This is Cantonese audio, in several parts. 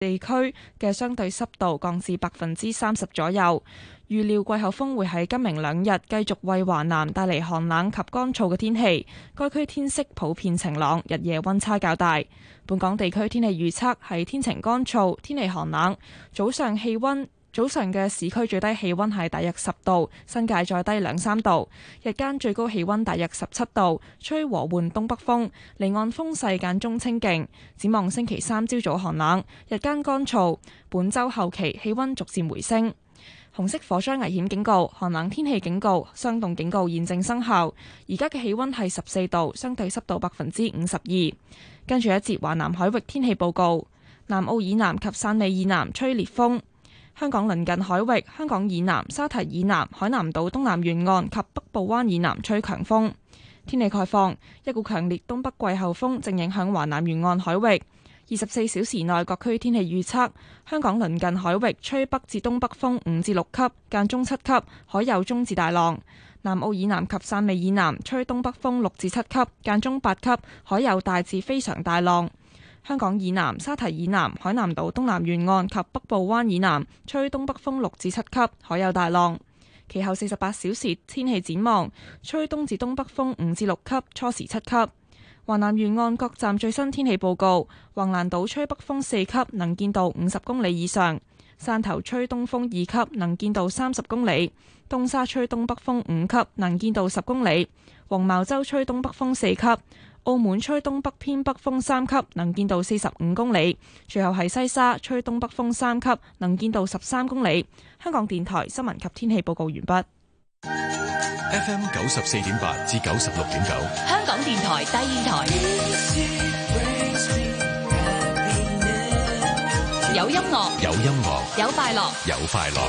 地區嘅相對濕度降至30%左右。預料季候風會喺今明兩日繼續為華南帶嚟寒冷及乾燥嘅天氣，該區天色普遍晴朗，日夜溫差較大。本港地區天氣預測係天晴乾燥，天氣寒冷，早上嘅市區最低氣溫係大約10度，新界再低2-3度。日間最高氣溫大約17度，吹和緩東北風，離岸風勢間中清勁。展望星期三朝早寒冷，日間乾燥。本週後期氣溫逐漸回升。紅色火災危險警告、寒冷天氣警告、霜凍警告現正生效。而家嘅氣溫係14度，相對濕度52%。跟住一節華南海域天氣報告：南澳以南及汕尾以南吹烈風。香港鄰近海域、香港以南、沙堤以南、海南島東南沿岸及北部灣以南吹強風。天氣概況：一股強烈東北季候風正影響華南沿岸海域。24小時內各區天氣預測：香港鄰近海域吹北至東北風5至6級，間中7級，海有中至大浪；南澳以南及汕尾以南吹東北風6至7級，間中8級，海有大至非常大浪；香港以南、沙堤以南、海南島東南沿岸及北部灣以南吹東北風6至7級，海有大浪。其後48小時天氣展望：吹東至東北風5至6級，初時7級。華南沿岸各站最新天氣報告：橫瀾島吹北風4級，能見度50公里以上；汕頭吹東風2級，能見度30公里；東沙吹東北風5級，能見度10公里；黃茅洲吹東北風4級；澳門吹東北偏北風3級，能見度45公里；最後係西沙吹東北風3級，能見度13公里。香港電台新聞及天氣報告完畢。 FM 94.8至96.9， 香港電台第二台，有音樂， 有音樂， 有快樂， 有快樂。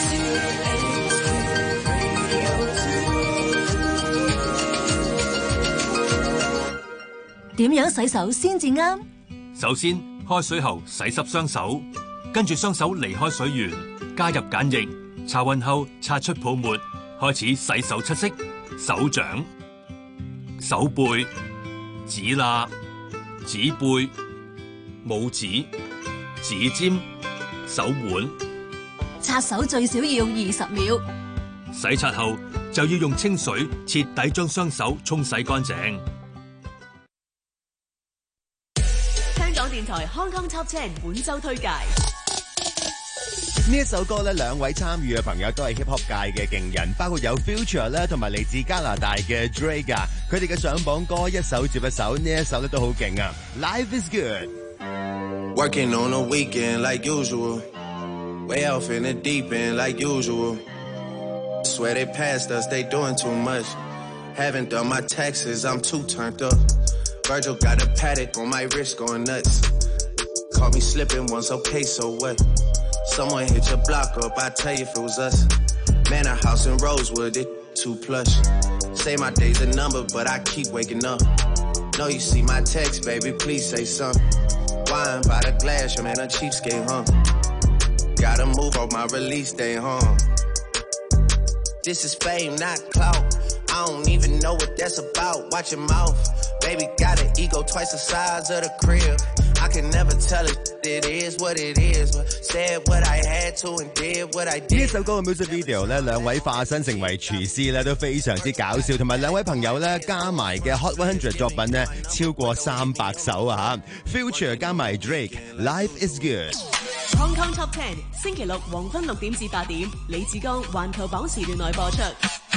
點樣洗手先至啱？ 首先，開水後洗濕雙手，跟住雙手離開水源，加入鹼液，擦勻後擦出泡沫。開始洗手七式：手掌、手背、指罅、指背、拇指、指尖、手腕。 擦手最少要20秒。 洗擦後就要用清水徹底將雙手沖洗乾淨。 香港電台 Hong Kong Top 10本周推介。 呢一首歌咧，兩位參與嘅朋友都係 hip hop 界嘅勁人，包括有 Future 咧，同埋嚟自加拿大嘅 Drake 啊，佢哋嘅上榜歌一首接一首，呢一首咧都好勁啊 ！Life is good. Working on a weekend like usual, way off in the deep end like usual. Swear they passed us, they doing too much. Haven't done my taxes, I'm too turned up. Virgil got a paddock on my wrist going nuts. Caught me slipping once, okay, so what? Someone hit your block up, I tell you if it was us. Man, a house in Rosewood, it too plush. Say my day's a number, but I keep waking up. Know you see my text, baby, please say something. Wine by the glass, your man a cheapskate, huh? Gotta move on my release day, huh? This is fame, not clout. I don't even know what that's about. Watch your mouth. Baby got an ego twice the size of the crib. I can never tell it, it is what it is. But said what I had to and did what I did. 呢首歌嘅 music video 咧，兩位化身成為廚師咧，都非常之搞笑，同埋兩位朋友咧加埋嘅 Hot 100作品咧超過300首啊嚇 ！Future 加埋 Drake，Life is good。 Hong Kong Top 10星期六黃昏6點至8點，李志剛環球榜時段內播出。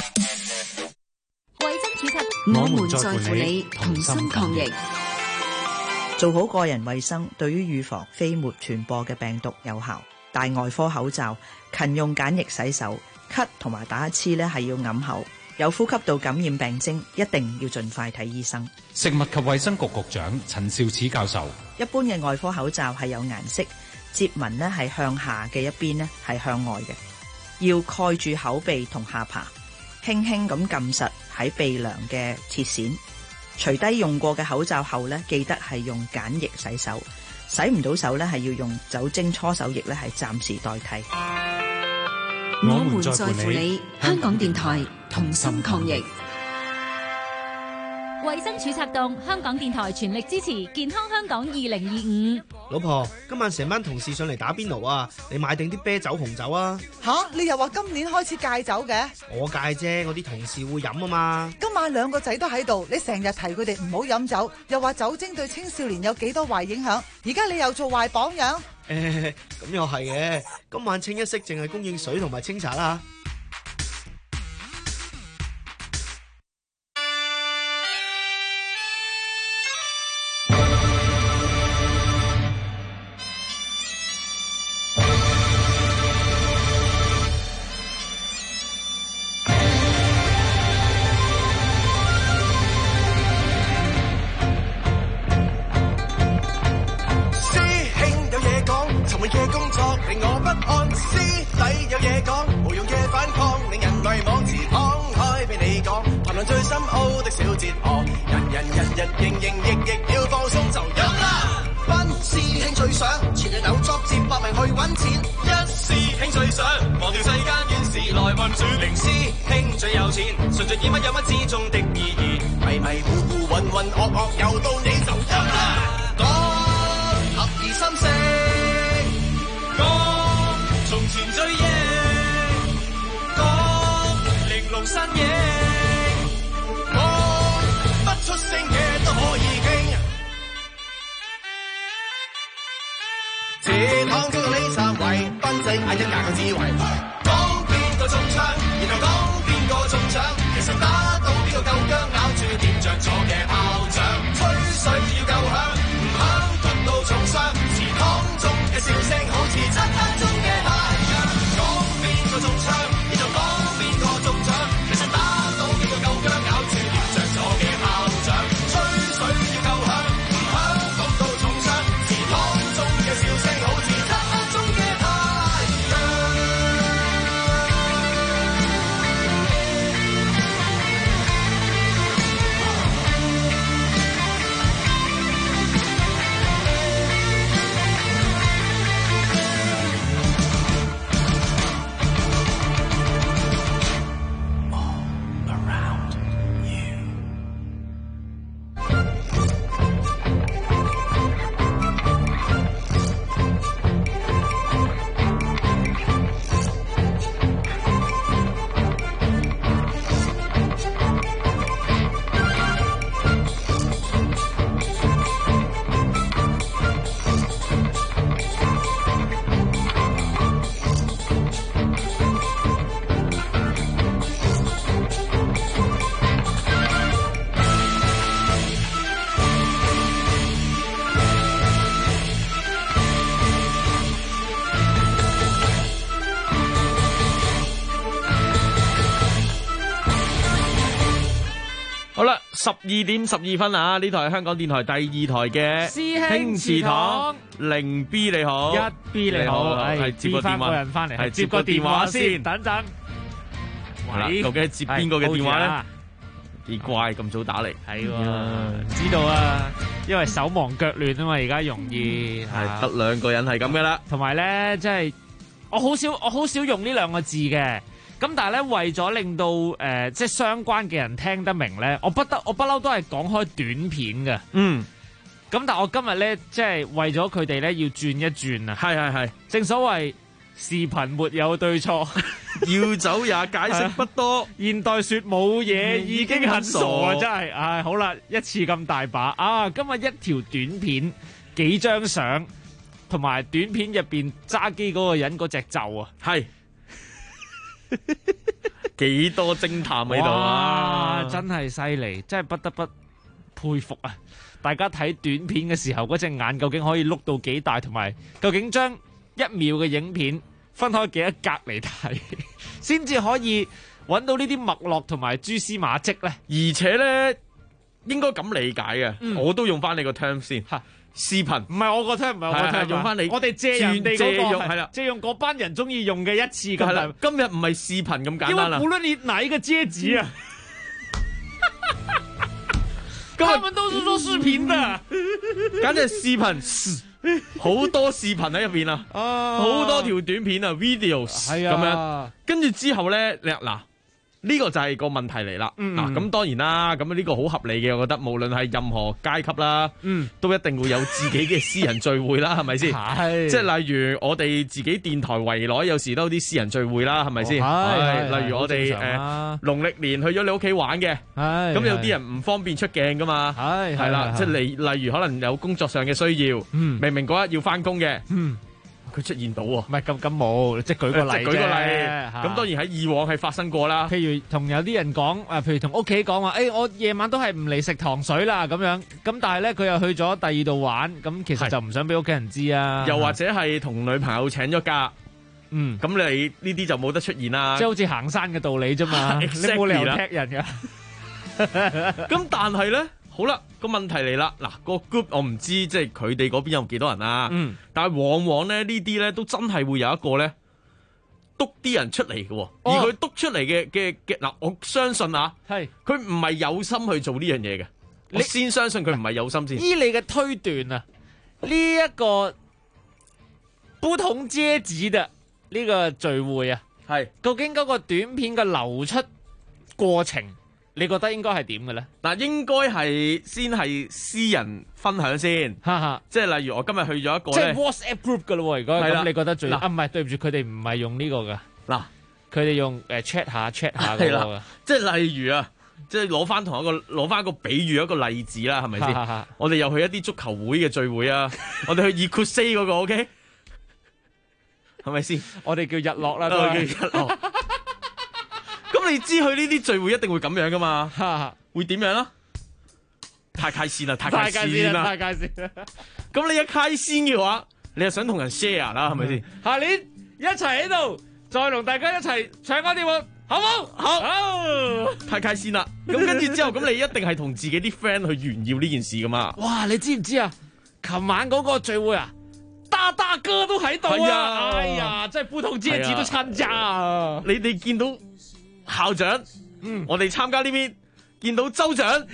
衛生署及我們在乎你，同心抗疫。 做好個人衛生，對於預防飛沫傳播嘅病毒有效。戴外科口罩，勤用梘液洗手，咳同埋打乞嗤咧係要揞口。有呼吸道感染病徵，一定要盡快睇醫生。 食物及衛生局局長陳肇始教授， 一般嘅外科口罩係有顏色，接紋咧係向下嘅一邊咧係向外嘅，要蓋住口鼻同下巴，輕輕咁撳實喺鼻梁嘅切線。除低用過嘅口罩後咧，記得係用梘液洗手。洗唔到手咧，係要用酒精搓手液咧，係暫時代替。 我們在乎你，香港電台同心抗疫。 衛生署策動，香港電台全力支持健康香港2025。 老婆，今晚成班同事上嚟打邊爐啊！你買定啲啤酒、紅酒啊！ 吓，你又話今年開始戒酒嘅？ 我戒啫，我啲同事會飲啊嘛。 今晚兩個仔都喺度，你成日提佢哋唔好飲酒，又話酒精對青少年有幾多壞影響，而家你又做壞榜樣。 咁又係嘅，今晚清一色淨係供應水同埋清茶啦。 12點12分啊！呢台係香港電台第二台嘅師兄祠堂， 零 B 你好 ，1B 你好，係接個電話，人翻嚟，係接個電話先，等陣。 喂，究竟係接邊個嘅電話咧？幾怪咁早打嚟， 係知道啊，因為手忙腳亂啊嘛，而家容易係得兩個人係咁噶啦。 同埋咧，即係我好少用呢兩個字嘅。咁但係咧，為咗令到即係相關嘅人聽得明咧，我不嬲都係講開短片嘅。 嗯。 咁但係我今日咧，即係為咗佢哋咧，要轉一轉啊。 係。 正所謂視頻沒有對錯， 要走也解釋不多。 現代說冇嘢已經很傻啊！真係，唉，好啦，一次咁大把啊！今日一條短片，幾張相，同埋短片入邊揸機嗰個人嗰隻袖啊， 係。幾多偵探喺度啊！ 真係犀利，真係不得不佩服啊！大家睇短片嘅時候，嗰隻眼究竟可以碌到幾大，同埋究竟將1秒嘅影片分開幾多格嚟睇，先至可以揾到呢啲脈絡同埋蛛絲馬跡呢？ 而且呢，應該咁理解嘅，我都用翻你個 term 先。視頻唔係我個 term，唔係我個 term， 用翻你， 我哋借人哋嗰個係啦， 借用嗰班人中意用嘅一次咁。 係啦，今日唔係視頻咁簡單啦。 因為無論你哪一個階級啊，他們都是做視頻的， 簡直係視頻，好多視頻喺入邊啊，好多條短片啊 ，videos 咁樣。跟住之後咧，嗱， 呢個就係個問題嚟啦。嗱，咁當然啦，咁呢個好合理嘅，我覺得無論係任何階級啦，都一定會有自己嘅私人聚會啦，係咪先？係，即係例如我哋自己電台圍內有時都有啲私人聚會啦，係咪先？係，例如我哋農曆年去咗你屋企玩嘅，咁有啲人唔方便出鏡噶嘛，係啦，即係例如可能有工作上嘅需要，明明嗰日要翻工嘅。佢出現到喎，唔係咁冇，即係舉個例啫。舉個例，咁當然喺以往係發生過啦。 譬如同有啲人講，譬如同屋企講話，我夜晚都係唔嚟食糖水啦咁樣。咁但係咧，佢又去咗第二度玩，咁其實就唔想俾屋企人知啊。 又或者係同女朋友請咗假，咁你呢啲就冇得出現啦。 即係好似行山嘅道理啫嘛，你冇理由踢人㗎。 咁但係咧。好啦，個問題嚟啦，嗱個 group 我唔知即係佢哋嗰邊有幾多人啦，但係往往咧呢啲咧都真係會有一個咧督啲人出嚟嘅，而佢督出嚟嘅嗱，我相信啊，係佢唔係有心去做呢樣嘢嘅，我先相信佢唔係有心先。 依你嘅推斷啊，呢一個不同階級嘅呢個聚會啊，係究竟嗰個短片嘅流出過程？你覺得應該係點嘅咧？ 嗱，應該係先係私人分享先，即係例如我今日去咗一個即係 WhatsApp group 嘅咯喎。如果咁，你覺得最唔係對唔住，佢哋唔係用呢個㗎。嗱，佢哋用check 下嗰個㗎。 即係例如啊，即係攞翻一個比喻一個例子啦，係咪先？我哋又去一啲足球會嘅聚會啊，我哋去 Equity 嗰個 OK， 係咪先？ 我哋叫日落啦， 都叫日落。咁你知去呢啲聚會一定會咁樣噶嘛？會點樣啊？太開心啦！太開心啦！咁你一開心嘅話，你又想同人 share 啦，係咪先？ 下年一齊喺度，再同大家一齊唱歌跳舞，好冇？好！ 太開心啦！咁跟住之後，咁你一定係同自己啲 friend 去炫耀呢件事噶嘛？ 哇！你知唔知啊？琴晚嗰個聚會啊，大哥都喺度啊！哎呀，真係不同階級都參加啊！ 你哋見到校長，我哋參加呢邊見到州長，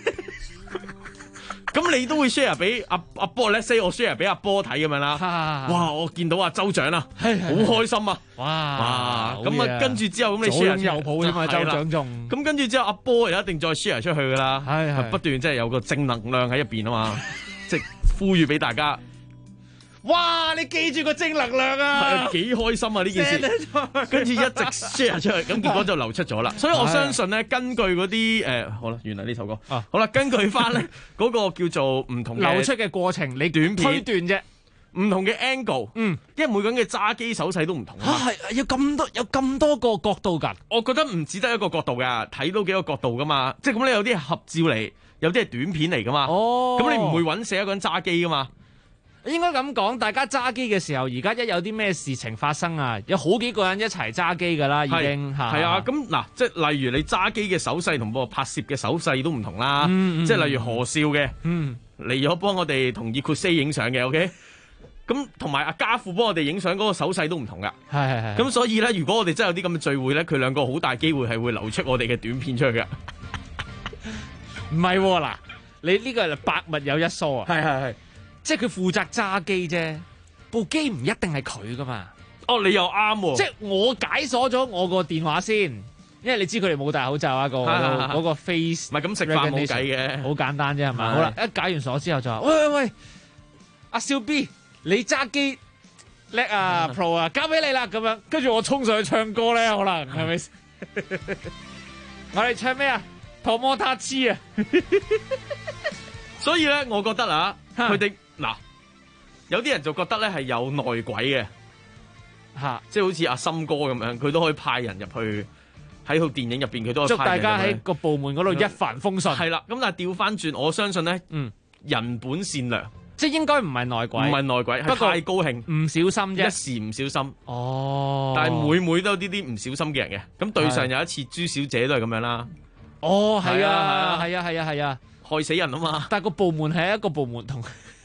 咁你都會 share 俾阿波 ，let's say 我 share 俾阿波睇咁樣啦。哇！我見到阿州長啦，好開心啊！哇！咁啊，跟住之後咁你 share 右抱添嘛，州長仲咁跟住之後阿波又一定再 share 出去噶啦，不斷即係有個正能量喺入邊啊嘛，即係呼籲俾大家。 哇！你記住個正能量啊， 幾開心啊呢件事，跟住一直 share 出去，咁結果就流出咗啦。所以我相信咧，根據嗰啲好啦，原來呢首歌好啦，根據翻咧嗰個叫做唔同嘅流出嘅過程，你短片推斷啫， 唔同嘅 angle，因為每個人嘅揸機手勢都唔同啊。 係有咁多個角度㗎， 我覺得唔止得一個角度㗎，睇到幾個角度㗎嘛。即係咁，你有啲係合照嚟，有啲係短片嚟㗎嘛。咁你唔會揾死一個人揸機㗎嘛。 應該咁講，大家揸機嘅時候，而家一有啲咩事情發生啊，有好幾個人一齊揸機噶啦，已經係啊。咁嗱，即係例如你揸機嘅手勢同個拍攝嘅手勢都唔同啦。即係例如何少嘅，嚟咗幫我哋同葉括西影相嘅 ，OK。咁同埋阿家父幫我哋影相嗰個手勢都唔同噶。係。咁所以咧，如果我哋真係有啲咁嘅聚會咧，佢兩個好大機會係會流出我哋嘅短片出去嘅。 唔係嗱，你呢個係百密有一疏啊。 係。 即係佢負責揸機啫，部機唔一定係佢噶嘛。 哦，你又啱喎。 即係我解鎖咗我個電話先，因為你知佢哋冇戴口罩啊，嗰個 face。 唔係咁食飯冇計嘅， 好簡單啫係嘛。好啦，一解完鎖之後就話：喂，阿少 B，你揸機叻啊 Pro 啊，交俾你啦咁樣。跟住我衝上去唱歌咧，可能係咪先？我哋唱咩啊？托摩他痴啊！ 所以咧，我覺得啊，佢哋嗱，有啲人就覺得咧係有內鬼嘅，即係好似阿森哥咁樣，佢都可以派人入去喺套電影入邊，佢都可以派人入去。祝大家喺個部門嗰度一帆風順。 係啦，咁但係調翻轉，我相信咧，人本善良， 即係應該唔係內鬼， 唔係內鬼，係太高興， 唔小心啫， 一時唔小心。 哦， 但係每都有啲唔小心嘅人嘅，咁對上有一次朱小姐都係咁樣啦。 哦，係啊。害死人啊嘛！但係個部門係一個部門同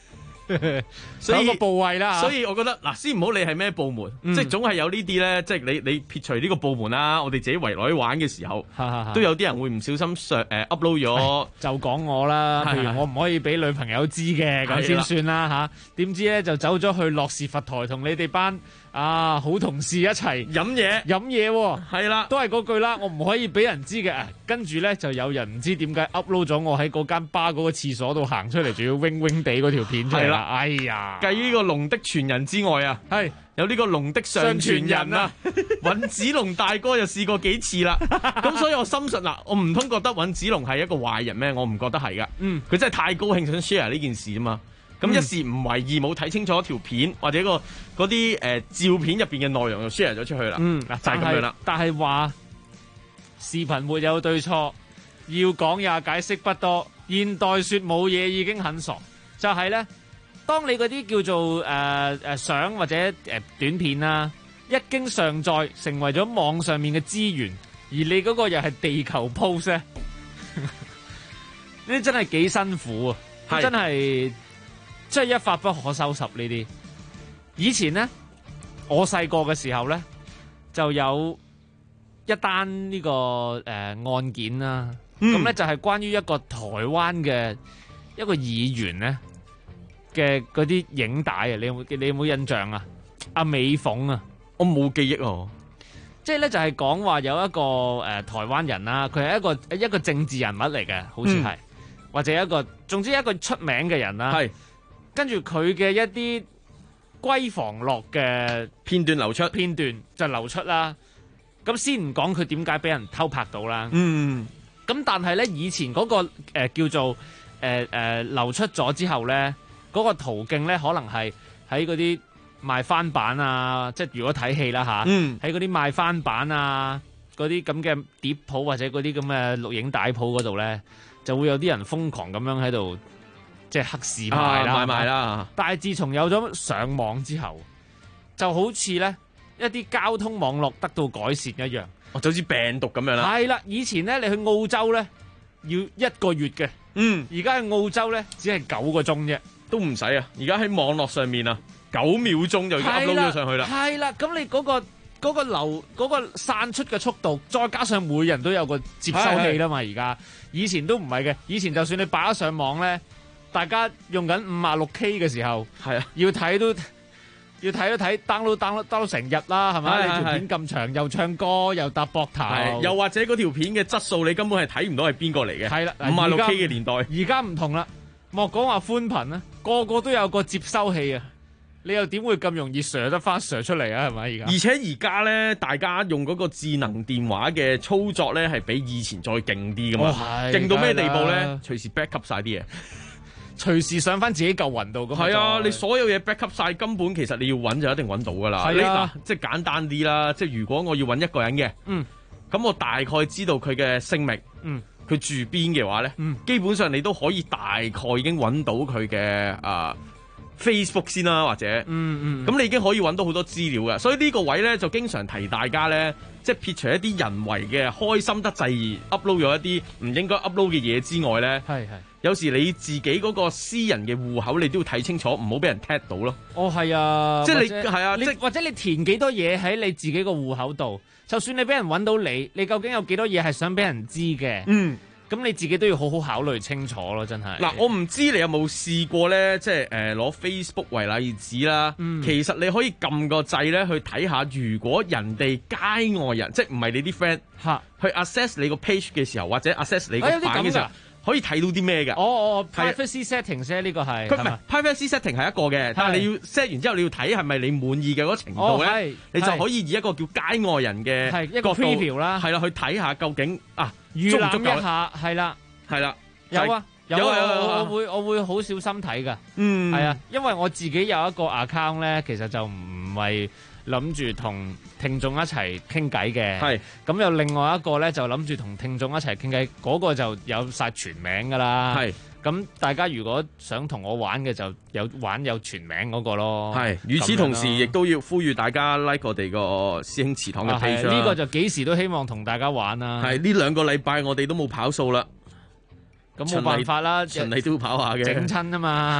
所以個部位啦， 所以我覺得嗱，先唔好理係咩部門，即係總係有呢啲咧，即係你撇除呢個部門啦，我哋自己圍內玩嘅時候，都有啲人會唔小心upload 咗， 就講我啦，譬如我唔可以俾女朋友知嘅，咁先算啦嚇。點知咧就走咗去樂士佛台同你哋班好同事一齊飲嘢喎， 係啦， 都係嗰句啦，我唔可以俾人知嘅。跟住咧就有人唔知點解 upload 咗我喺嗰間巴嗰個廁所度行出嚟，仲要 wing wing 地嗰條片出嚟啦。哎呀， 繼呢個龍的傳人之外啊， 係有呢個龍的上傳人啊，尹子龍大哥就試過幾次啦。咁所以我深信嗱，我唔通覺得尹子龍係一個壞人咩？我唔覺得係噶。佢真係太高興想 share 呢件事啊嘛。咁一時唔為意，冇睇清楚條片或者嗰啲照片入邊嘅內容就 share 咗出去啦。就係咁樣啦。 但係話視頻沒有對錯，要講也解釋不多。現代說冇嘢已經很傻，就係咧，當你嗰啲叫做相或者短片啦，一經上載成為咗網上面嘅資源，而你嗰個又係地球 post 咧，呢啲真係幾辛苦啊！真係。即係一發不可收拾呢啲。以前呢，我細個嘅時候呢，就有一單呢個案件啦。咁呢就係關於一個台灣嘅一個議員呢嘅嗰啲影帶啊。你有冇印象啊？阿美鳳啊， 我冇記憶哦。 即係呢就係講話有一個台灣人啦，佢係一個政治人物嚟嘅，好似係或者總之一個出名嘅人啦。係。跟住佢嘅一啲閨房樂嘅片段就流出啦。咁先唔講佢點解俾人偷拍到啦。咁但係咧，以前嗰個叫做流出咗之後咧，嗰個途徑咧可能係喺嗰啲賣翻版啊，即係如果睇戲啦嚇，喺嗰啲賣翻版啊，嗰啲咁嘅碟鋪或者嗰啲咁嘅錄影帶鋪嗰度咧，就會有啲人瘋狂咁樣喺度。即係黑市賣啦，但係自從有咗上網之後，就好似咧一啲交通網絡得到改善一樣， 就好似病毒咁樣啦。 係啦，以前咧你去澳洲咧要1個月嘅，而家去澳洲咧只係9個鐘啫， 都唔使啊！而家喺網絡上面啊，9秒鐘就已經 upload 咗上去啦。 係啦，咁你嗰個散出嘅速度，再加上每人都有個接收器啦嘛，而家以前都唔係嘅，以前就算你擺咗上網咧。大家用緊56K 嘅時候，係啊，要睇都睇 download 成日啦，係咪？你條片咁長，又唱歌又搭膊頭， 又或者嗰條片嘅質素你根本係睇唔到係邊個嚟嘅。係啦，56K 嘅年代， 而家唔同啦，莫講話寬頻啦，個個都有個接收器啊，你又點會咁容易 share 得翻 share 出嚟啊？係咪而家？ 而且而家咧，大家用嗰個智能電話嘅操作咧，係比以前再勁啲噶嘛？勁到咩地步咧？隨時 back up 晒啲嘢。 隨時上翻自己嚿雲度咁。 係啊，你所有嘢 back up 晒，根本其實你要揾就一定揾到噶啦。係啊，即係簡單啲啦。即係如果我要揾一個人嘅，咁我大概知道佢嘅姓名，佢住邊嘅話咧，基本上你都可以大概已經揾到佢嘅Facebook 先啦，或者咁你已經可以揾到好多資料嘅。所以呢個位咧就經常提大家咧，即係撇除一啲人為嘅開心得滯而 upload 咗一啲唔應該 upload 嘅嘢之外咧，有時你自己嗰個私人嘅戶口你都要睇清楚，唔好俾人 tag 到咯。 哦，係啊， 即係你係啊， 或者你填幾多嘢喺你自己個戶口度，就算你俾人揾到你究竟有幾多嘢係想俾人知嘅？咁你自己都要好好考慮清楚咯，真係。嗱， 我唔知你有冇試過咧，即係攞 Facebook 為例子啦。其實你可以撳個掣咧，去睇下如果人哋街外人，即係唔係你啲 friend 去 access 你個 page 嘅時候，或者 access 你個版嘅時候，可以睇到啲咩嘅 ？Privacy settings 啫，呢個係。 佢唔係 privacy setting 係一個嘅，但係你要 set 完之後，你要睇係咪你滿意嘅嗰程度咧，你就可以以一個叫街外人嘅一個 preview 啦， 係啦，去睇下究竟預覽一下，係啦，有啊，我會好小心睇噶，係啊，因為我自己有一個 account 咧，其實就唔係諗住同聽眾一齊傾偈嘅，係咁有另外一個咧就諗住同聽眾一齊傾偈，嗰個就有晒全名噶啦，係咁大家如果想同我玩嘅就有全名嗰個咯，係。與此同時，亦都要呼籲大家 like 我哋個師兄祠堂嘅 page 啦。呢個就幾時都希望同大家玩啦。係呢2個禮拜我哋都冇跑數啦，咁冇辦法啦，循例都要跑下嘅，整親啊嘛。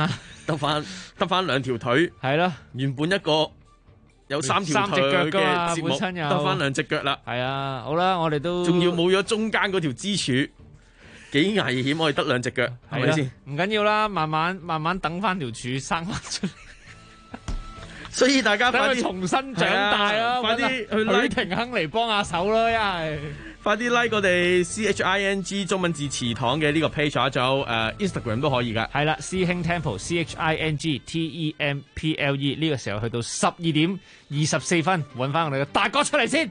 得翻2條腿， 係咯， 原本一個有3條腿嘅節目，得翻2隻腳啦。 係啊，好啦，我哋都仲要冇咗中間嗰條支柱，幾危險！我哋得2隻腳，係咪先？ 唔緊要啦，慢慢等翻條柱生翻出嚟。 所以大家快啲重新長大啦， 快啲去 like 許廷鏗嚟幫下手啦，一係快啲 like 我哋 CHING 中文字祠堂嘅呢個 page 啊，仲有Instagram 都可以噶。 係啦，師兄 Temple CHING TEMPLE 呢個時候去到12:24，揾翻我哋嘅大哥出嚟先。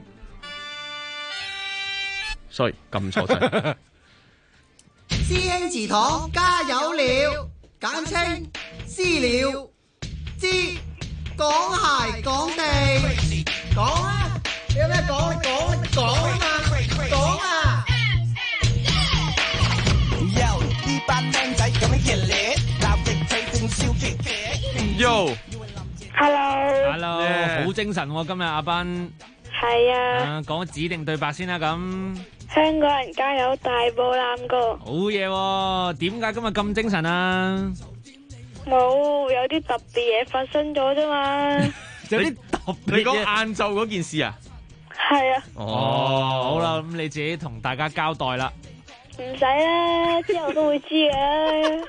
sorry， 撳錯掣。 師兄祠堂加油了，簡稱私了之。講鞋講地講啊！你有咩講？你講啊嘛！講啊！呢班靚仔咁樣熱烈，鬧極氣定笑極極。 Hello， 好精神喎！今日阿斌係啊， 講指定對白先啦。咁香港人加油，大步攬過。 好嘢喎！點解今日咁精神啊？ 冇，有啲特別嘢發生咗啫嘛。 有啲特別嘢。 你講晏晝嗰件事啊？ 係啊。 好啦，咁你自己同大家交代啦。 唔使啦，之後都會知嘅。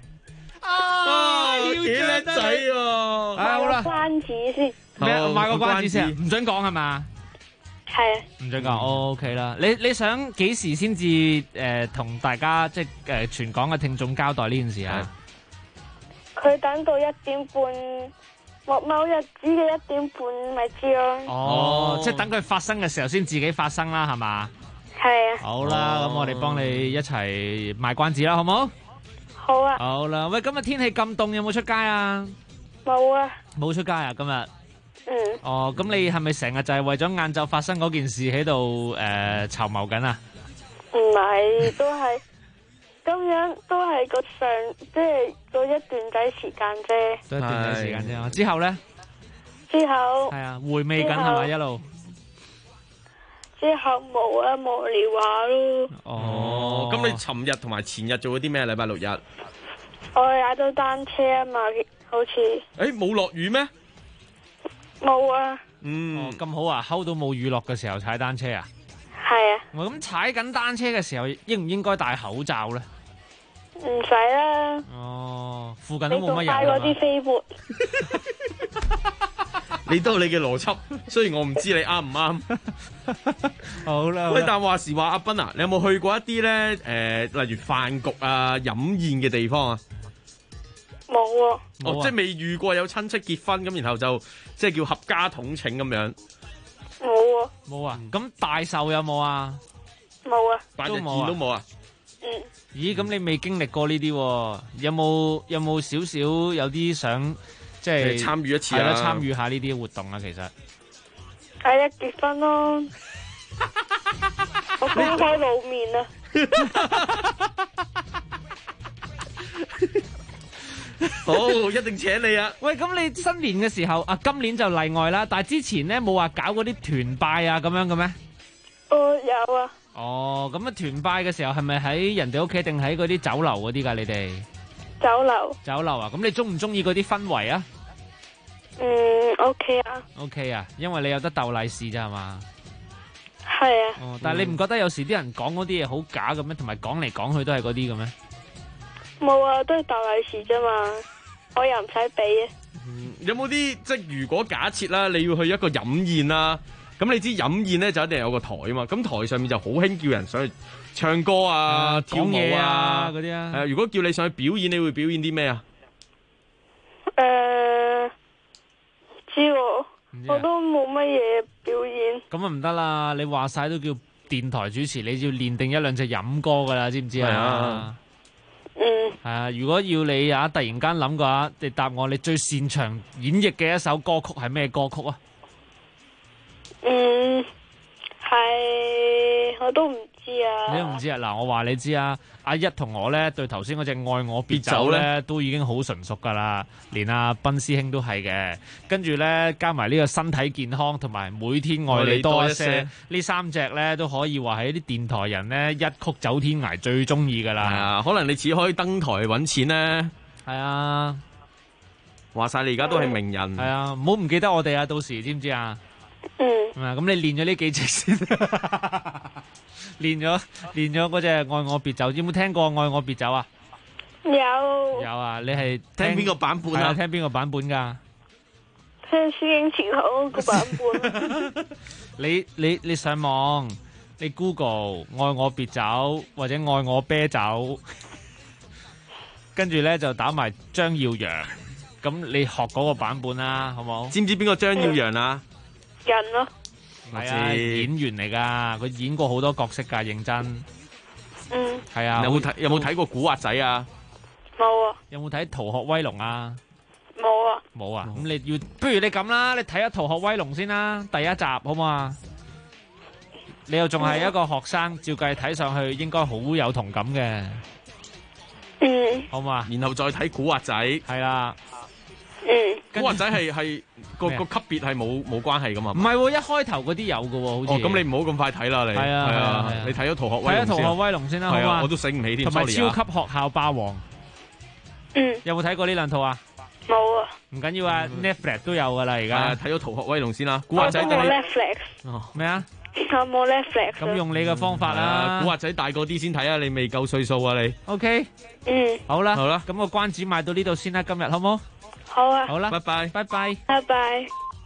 幾叻仔喎！ 好啦， 關子先。 咩？買個關子先，唔准講係嘛？ 係啊。 唔准講，OK 啦。你想幾時先至同大家即係全港嘅聽眾交代呢件事啊？ 佢等到1點半，某日子嘅1點半咪知咯。 哦，即係等佢發生嘅時候先自己發生啦，係嘛？ 係啊。 好啦，咁我哋幫你一齊賣關子啦，好冇？ 好啊。 好啦，喂，今日天氣咁凍，有冇出街啊？ 冇啊。冇出街啊？今日？ 嗯。 哦，咁你係咪成日就係為咗晏晝發生嗰件事喺度籌謀緊啊？ 唔係，都係。咁樣都係即係嗰一段仔時間啫。 都一段仔時間啫。之後咧？ 之後係啊，回味緊係咪一路？ 之後冇啊，無聊話咯。 哦，咁你尋日同埋前日做咗啲咩？禮拜6日。 我踩到單車啊嘛，好似。 冇落雨咩？ 冇啊。 咁好啊，睺到冇雨落嘅時候踩單車啊？ 係啊。 咁踩緊單車嘅時候，應唔應該戴口罩咧？ 唔使啦。 哦，附近都冇乜人。 你仲快過啲飛沫。 你都有你嘅邏輯，雖然我唔知你啱唔啱。 好啦。 喂，但話時話，阿斌啊，你有冇去過一啲咧？例如飯局啊、飲宴嘅地方啊？ 冇啊。 哦，即係未遇過有親戚結婚咁，然後就即係叫合家統請咁樣。 冇啊。 冇啊。咁大壽有冇啊？ 冇啊。 辦日宴都冇啊。 咦，咁你未經歷過呢啲？有冇少少有啲想即係參與一次啊？ 參與下呢啲活動啊，其實。 第一結婚咯，我公開露面啊！ 好，一定請你啊！ 喂，咁你新年嘅時候啊，今年就例外啦，但係之前咧冇話搞嗰啲團拜啊咁樣嘅咩？ 有啊。 哦，咁啊團拜嘅時候係咪喺人哋屋企定喺嗰啲酒樓嗰啲噶？你哋酒樓。酒樓啊，咁你中唔中意嗰啲氛圍啊 ？OK 啊。 OK 啊，因為你有得逗利是咋係嘛？ 係啊。 哦，但係你唔覺得有時啲人講嗰啲嘢好假嘅咩？同埋講嚟講去都係嗰啲嘅咩？ 冇啊，都係逗利是啫嘛，我又唔使俾啊。 有冇啲即係如果假設啦，你要去一個飲宴啦？咁你知飲宴咧就一定有個台啊嘛，咁台上面就好興叫人上去唱歌啊、跳舞啊嗰啲啊。 如果叫你上去表演，你會表演啲咩啊？ 知喎，我都冇乜嘢表演。 咁啊唔得啦，你話晒都叫電台主持，你要練定1-2隻飲歌噶啦，知唔知啊？係啊，如果要你啊突然間諗嘅話，你答我，你最擅長演繹嘅一首歌曲係咩歌曲啊？ 係我都唔知啊。 你都唔知啊？嗱，我話你知啊，阿一同我咧對頭先嗰隻愛我別走咧都已經好純熟噶啦，連阿斌師兄都係嘅。跟住咧加埋呢個身體健康同埋每天愛你多一些，呢3隻咧都可以話係啲電台人咧一曲走天涯最中意噶啦。 係啊，可能你只可以登台揾錢咧。 係啊。 話晒你而家都係名人。 係啊，唔好唔記得我哋啊，到時知唔知啊？咁你練咗呢幾隻先，練咗嗰隻愛我別走，有冇聽過愛我別走啊？有啊，你係聽邊個版本啊？ 聽邊個版本㗎？ 聽蕭敬前嗰個版本。 你上網，你 Google 愛我別走或者愛我啤酒，跟住咧就打埋張耀揚，咁你學嗰個版本啦，好冇？ 知唔知邊個張耀揚啊？ 人咯。 係啊，演員嚟㗎，佢演過好多角色㗎，認真。係啊。 有冇睇過古惑仔啊？ 冇啊。 有冇睇《逃學威龍》啊？ 冇啊。 冇啊。咁你要，不如你咁啦，你睇下《逃學威龍》先啦，第一集好唔好啊？你又仲係一個學生，照計睇上去應該好有同感嘅。好嘛？ 然後再睇古惑仔。 係啦。 古惑仔係個級別係冇關係噶嘛？ 唔係喎，一開頭嗰啲有嘅喎，好似。 咁你唔好咁快睇啦，你。係啊。你睇咗《逃學威龍》先。睇咗《逃學威龍》先啦，好嘛？我都醒唔起添。 同埋《超級學校霸王》。有冇睇過呢兩套啊？ 冇啊。 唔緊要啊 ，Netflix 都有噶啦，而家。 睇咗《逃學威龍》先啦。古惑仔。 我冇 Netflix。 咩啊？ 我冇 Netflix。 咁用你嘅方法啦。 古惑仔大個啲先睇啊！你未夠歲數啊你。 OK。好啦。咁個關子賣到呢度先啦，今日好冇？ 好啊。 好啦， 拜拜。 拜拜。 拜拜。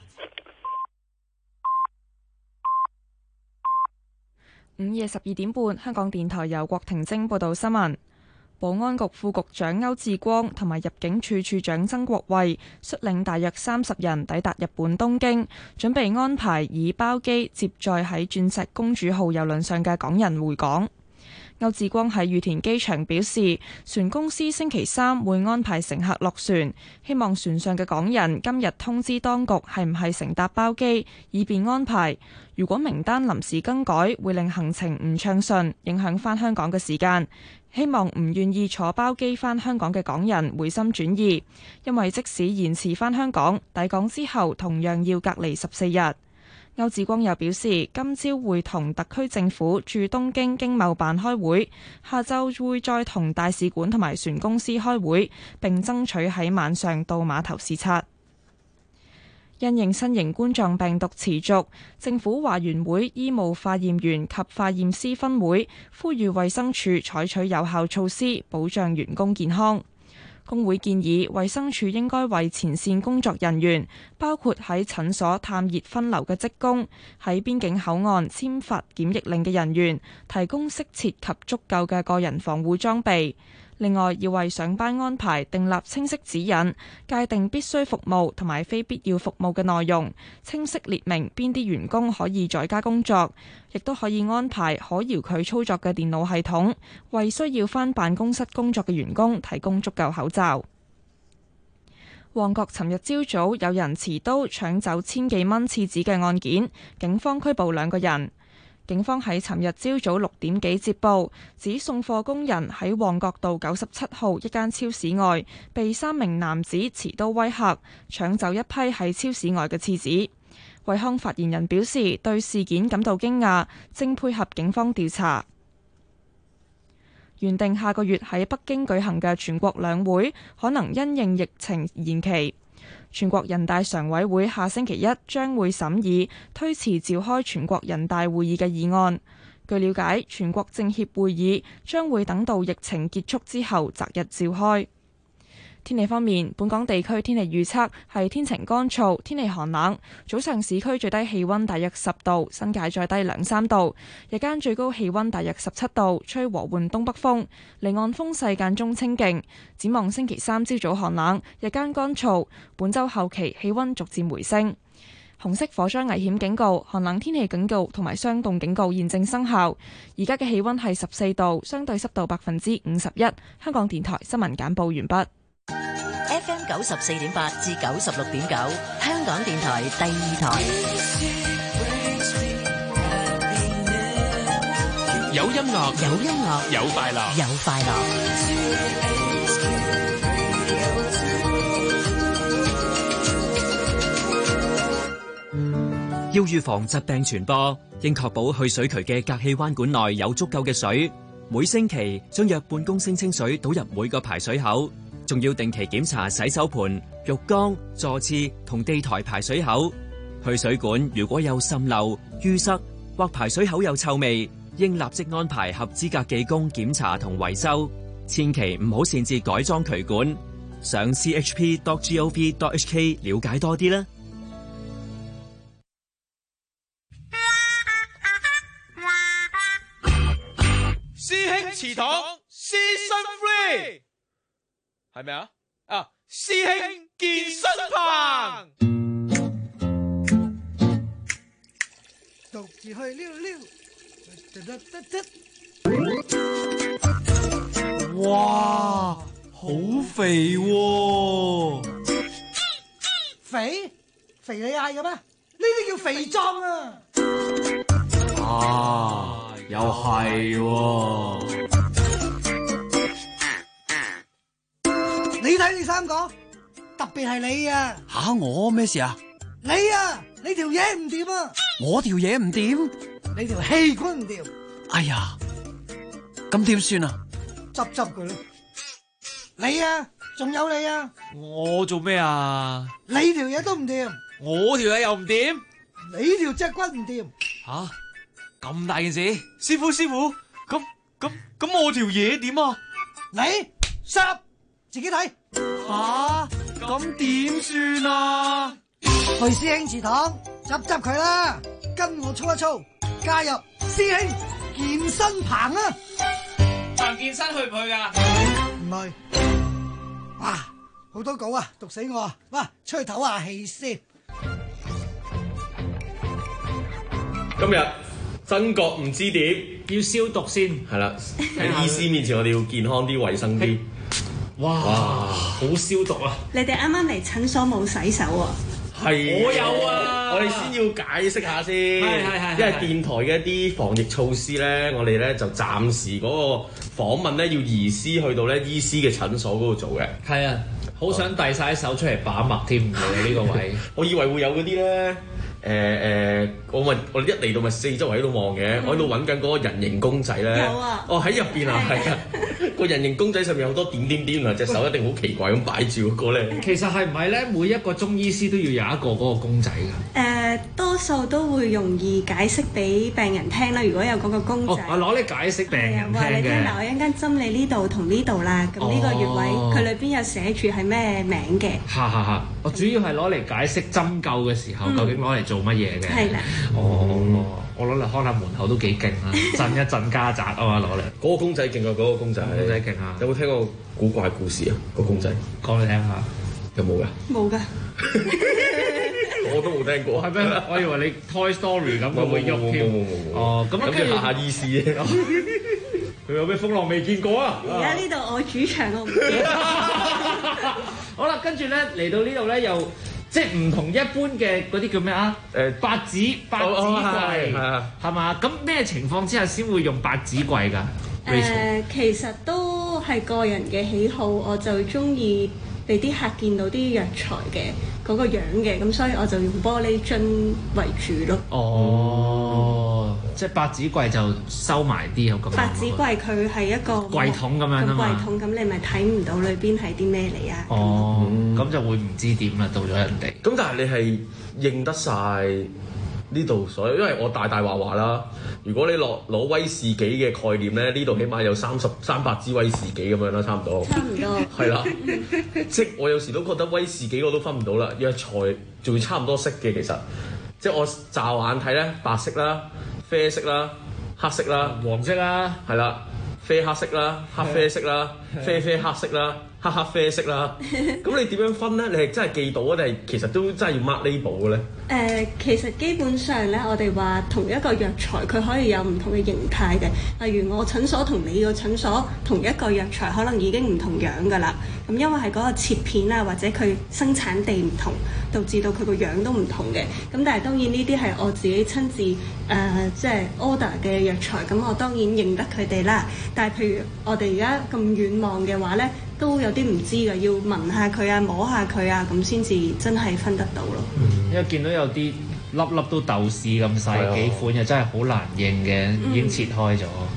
午夜12點半，香港電台由郭婷晶報道新聞。保安局副局長歐志光同埋入境處處長曾國衛率領大約30人抵達日本東京，準備安排以包機接載喺鑽石公主號郵輪上嘅港人回港。歐志光喺羽田機場表示，船公司星期3會安排乘客落船，希望船上嘅港人今日通知當局係唔係乘搭包機，以便安排。如果名單臨時更改，會令行程唔暢順，影響返香港嘅時間。希望唔願意坐包機返香港嘅港人回心轉意，因為即使延遲返香港，抵港之後同樣要隔離14日。歐志光又表示，今朝會同特區政府駐東京經貿辦開會，下晝會再同大使館同埋船公司開會，並爭取喺晚上到碼頭視察。因應新型冠狀病毒持續，政府華員會醫務化驗員及化驗師分會呼籲衛生署採取有效措施，保障員工健康。工會建議衛生署應該為前線工作人員，包括喺診所探熱分流嘅職工、喺邊境口岸簽發檢疫令嘅人員，提供適切及足夠嘅個人防護裝備。另外，要為上班安排訂立清晰指引，界定必須服務同埋非必要服務嘅內容，清晰列明邊啲員工可以在家工作，亦都可以安排可遙距操作嘅電腦系統，為需要返辦公室工作嘅員工提供足夠口罩。旺角尋日朝早有人持刀搶走千幾蚊廁紙嘅案件，警方拘捕2個人。警方喺尋日朝早6點幾接報，指送貨工人喺旺角道97號一間超市外，被3名男子持刀威嚇，搶走一批喺超市外嘅廁紙。衛康發言人表示，對事件感到驚訝，正配合警方調查。原定下個月喺北京舉行嘅全國兩會，可能因應疫情延期。全國人大常委會下星期一將會審議推遲召開全國人大會議嘅議案。據了解，全國政協會議將會等到疫情結束之後擇日召開。天氣方面，本港地區天氣預測係天晴乾燥，天氣寒冷。早上市區最低氣溫大約10度，新界再低2-3度。日間最高氣溫大約17度，吹和緩東北風，離岸風勢間中清勁。展望星期3朝早寒冷，日間乾燥。本週後期氣溫逐漸回升。紅色火災危險警告、寒冷天氣警告同埋霜凍警告現正生效。而家嘅氣溫係14度，相對濕度51%。香港電台新聞簡報完畢。 FM 94.8至96.9，香港電台第2台。 有音樂， 有音樂， 有快樂， 有快樂。 要預防疾病傳播，應確保去水渠嘅隔氣彎管內有足夠嘅水。每星期將約半公升清水倒入每個排水口。 仲要定期檢查洗手盆、浴缸、座廁同地台排水口。去水管如果有滲漏、淤塞或排水口有臭味，應立即安排合資格技工檢查同維修，千祈唔好擅自改裝渠管。上 chp.gov.hk 了解多啲啦。 師兄祠堂 Season 3係咪啊？師兄健身棚。 獨自去溜溜， 哇，好肥喎！ 肥你嗌嘅咩？呢啲叫肥壯啊！ 又係喎。 你睇你三個，特別係你啊！ 我咩事啊？ 你條嘢唔掂啊！ 我條嘢唔掂， 你條氣管唔掂。 哎呀，咁點算啊？ 執佢咯。你仲有你啊！ 我做咩啊？ 你條嘢都唔掂， 我條嘢又唔掂， 你條脊骨唔掂。 咁大件事，師傅，咁我條嘢點啊？ 你濕自己睇。 咁點算啊？ 去師兄祠堂執佢啦，跟我操一操，加入師兄健身棚啊！ 彭健身去唔去㗎？ 唔去。哇，好多稿啊，讀死我啊！哇，出去唞下氣先。 今日真覺唔知點， 要消毒先。 係啦，喺醫師面前我哋要健康啲、衞生啲。 哇，好消毒啊！ 你哋啱啱嚟診所冇洗手啊？ 係， 我有啊！ 我哋先要解釋下先， 係因為電台嘅一啲防疫措施咧，我哋咧就暫時嗰個訪問咧要移師去到咧醫師嘅診所嗰度做嘅。 係啊，好想遞晒手出嚟把脈添，你呢個位。 我以為會有嗰啲咧。我哋一嚟到咪四周圍喺度望嘅，我喺度揾緊嗰個人形公仔咧。 有啊！ 喺入邊啊，係啊，個人形公仔上面有好多點點點啊，隻手一定好奇怪咁擺住嗰個咧。 其實係唔係咧？每一個中醫師都要有一個嗰個公仔㗎？ 多數都會容易解釋俾病人聽啦。如果有嗰個公仔， 我攞嚟解釋病人聽嘅。 話你聽嗱，我一陣間針你呢度同呢度啦。咁呢個穴位佢裏邊有寫住係咩名嘅？ 我主要係攞嚟解釋針灸嘅時候，究竟攞嚟做乜嘢嘅？ 係啦。 我攞嚟看下門口都幾勁啊！震一震家宅啊嘛，攞嚟。 嗰個公仔勁啊！嗰個公仔勁啊！ 有冇聽過古怪故事啊？個公仔講你聽下。 有冇㗎？ 冇㗎。 我都冇聽過。 係咩？我以為你 Toy Story 咁佢會喐添。 冇。咁跟住下下意思啫。佢有咩風浪未見過啊？ 而家呢度我主場，我唔知。 好啦，跟住咧嚟到呢度咧又。即係唔同一般嘅嗰啲叫咩啊？八子櫃係嘛？咁咩情況之下先會用八子櫃㗎？ 其實都係個人嘅喜好，我就中意俾啲客見到啲藥材嘅嗰個樣嘅，咁所以我就用玻璃樽為主咯。 即係八子櫃就收埋啲咁。 八子櫃佢係一個櫃桶咁樣啊嘛。 櫃桶咁你咪睇唔到裏邊係啲咩嚟啊？ 咁就會唔知點啦，到咗人哋。 咁但係你係認得晒呢度所有，因為我大話啦。如果你攞威士忌嘅概念咧，呢度起碼有300支威士忌咁樣啦，差唔多。 差唔多。 係啦，即係我有時都覺得威士忌我都分唔到啦，藥材仲要差唔多色嘅其實。即係我驟眼睇咧，白色啦、啡色啦、黑色啦、 黃色啦， 係啦，啡黑色啦、黑啡色啦、啡黑色啦。黑啡色啦，咁你點樣分咧？你係真係記到啊，定係其實都真係要 mark label 嘅咧？ 其實基本上咧，我哋話同一個藥材佢可以有唔同嘅形態嘅。例如我診所同你個診所同一個藥材可能已經唔同樣㗎啦。咁因為係嗰個切片啊，或者佢生產地唔同，導致到佢個樣都唔同嘅。咁但係當然呢啲係我自己親自即係 order 嘅藥材，咁我當然認得佢哋啦。但係譬如我哋而家咁遠望嘅話咧，都有啲唔知㗎，要聞下佢啊，摸下佢啊，咁先至真係分得到咯。 因為見到有啲粒粒都豆豉咁細，幾款又真係好難認嘅，已經切開咗。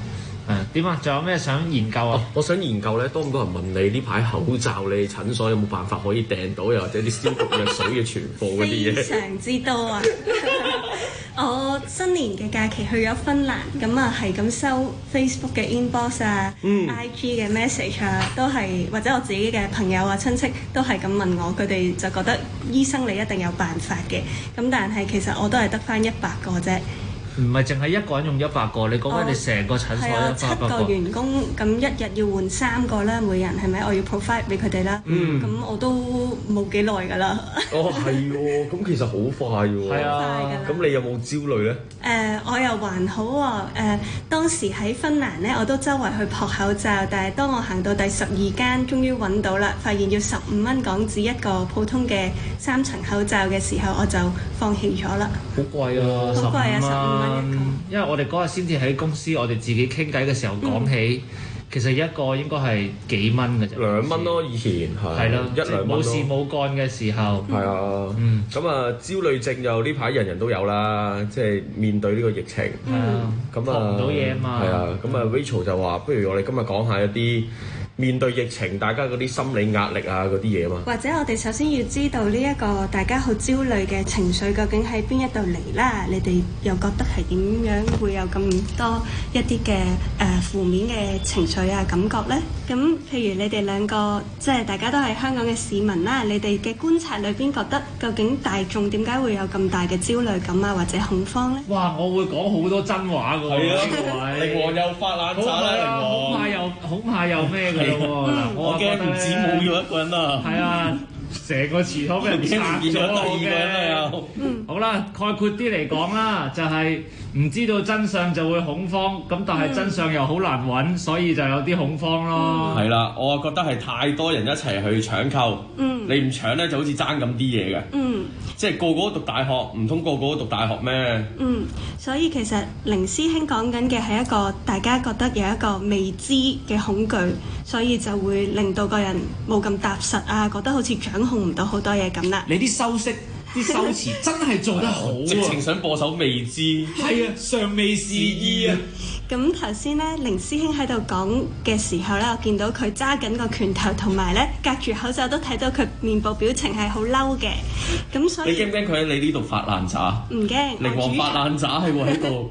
點啊？仲有咩想研究啊？ 我想研究咧，多唔多人問你呢排口罩，你診所有冇辦法可以訂到，又或者啲消毒藥水嘅存貨嗰啲嘢？ 非常之多啊！我新年嘅假期去咗芬蘭，咁啊係咁收 Facebook 嘅 inbox 啊、IG 嘅 message 啊，都係或者我自己嘅朋友啊、親戚都係咁問我，佢哋就覺得醫生你一定有辦法嘅。咁但係其實我都係得返100個啫。 唔係淨係一個人用100個，你講緊你成個診所100個。 7個員工，咁一日要換3個啦，每人係咪？我要 provide 俾佢哋啦。咁我都冇幾耐㗎啦。 係喎，咁其實好快喎。 係啊。 咁你有冇焦慮咧？ 我又還好喎。當時喺芬蘭咧，我都周圍去撲口罩，但係當我行到第12間，終於揾到啦，發現要15蚊港紙一個普通嘅3層口罩嘅時候，我就放棄咗啦。 好貴啊！ 好貴啊！15蚊。 因為我哋嗰日先至喺公司，我哋自己傾偈嘅時候講起，其實一個應該係幾蚊嘅啫，2蚊咯，以前係咯，1-2蚊冇事冇幹嘅時候， 係啊，咁啊焦慮症又呢排人人都有啦，即係面對呢個疫情，咁啊學唔到嘢啊嘛， 係啊，咁啊 Rachel 就話，不如我哋今日講下一啲面對疫情，大家嗰啲心理壓力啊嗰啲嘢啊嘛。 或者我哋首先要知道呢一個大家好焦慮嘅情緒究竟喺邊一度嚟啦？你哋又覺得係點樣會有咁多一啲嘅負面嘅情緒啊感覺呢？咁譬如你哋兩個即係大家都係香港嘅市民啦，你哋嘅觀察裏邊覺得究竟大眾點解會有咁大嘅焦慮感啊或者恐慌呢？ 哇！我會講好多真話㗎喎， 靈王又發爛渣啦， 恐怕又咩㗎？ 我驚唔止冇咗一個人啦。 係啊，成個祠堂俾人拆咗第二個人又。 好啦，概括啲嚟講啦，就係唔知道真相就會恐慌，咁但係真相又好難揾，所以就有啲恐慌咯。 係啦，我覺得係太多人一齊去搶購，你唔搶咧就好似爭咁啲嘢嘅。即係個個都讀大學，唔通個個都讀大學咩？ 所以其實凌師兄講緊嘅係一個大家覺得有一個未知嘅恐懼，所以就會令到個人冇咁踏實啊，覺得好似掌控唔到好多嘢咁啦。 你啲修飾、啲修辭真係做得好啊！ 直情想播首未知。 係啊，尚未是意啊！ 咁頭先咧，凌師兄喺度講嘅時候咧，我見到佢揸緊個拳頭，同埋咧隔住口罩都睇到佢面部表情係好嬲嘅。咁所以你驚唔驚佢喺你呢度發爛渣？ 唔驚， 靈王發爛渣係喎喺度。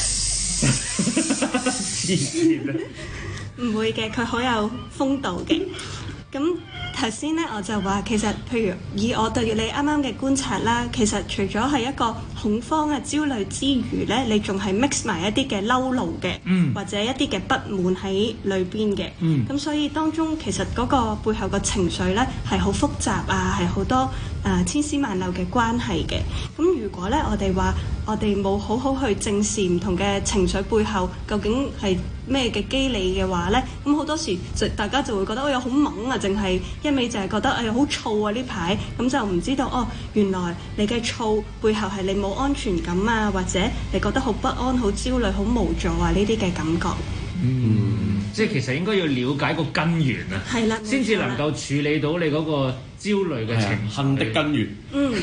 唔會嘅，佢好有風度嘅。咁頭先咧，我就話其實，譬如以我對你啱啱嘅觀察啦，其實除咗係一個恐慌啊、焦慮之餘咧，你仲係 mix 埋一啲嘅嬲怒嘅，或者一啲嘅不滿喺裏邊嘅。咁所以當中其實嗰個背後嘅情緒咧係好複雜啊，係好多千絲萬縷嘅關係嘅。咁如果咧我哋話我哋冇好好去正視唔同嘅情緒背後究竟係咩嘅機理嘅話咧，咁好多時大家就會覺得好猛啊，淨係一味就係覺得好燥啊呢排，咁就唔知道原來你嘅燥背後係你冇安全感啊，或者你覺得好不安、好焦慮、好無助啊呢啲嘅感覺。 即係其實應該要了解個根源啊， 係啦， 先至能夠處理到你嗰個焦慮嘅情緒。 恨的根源。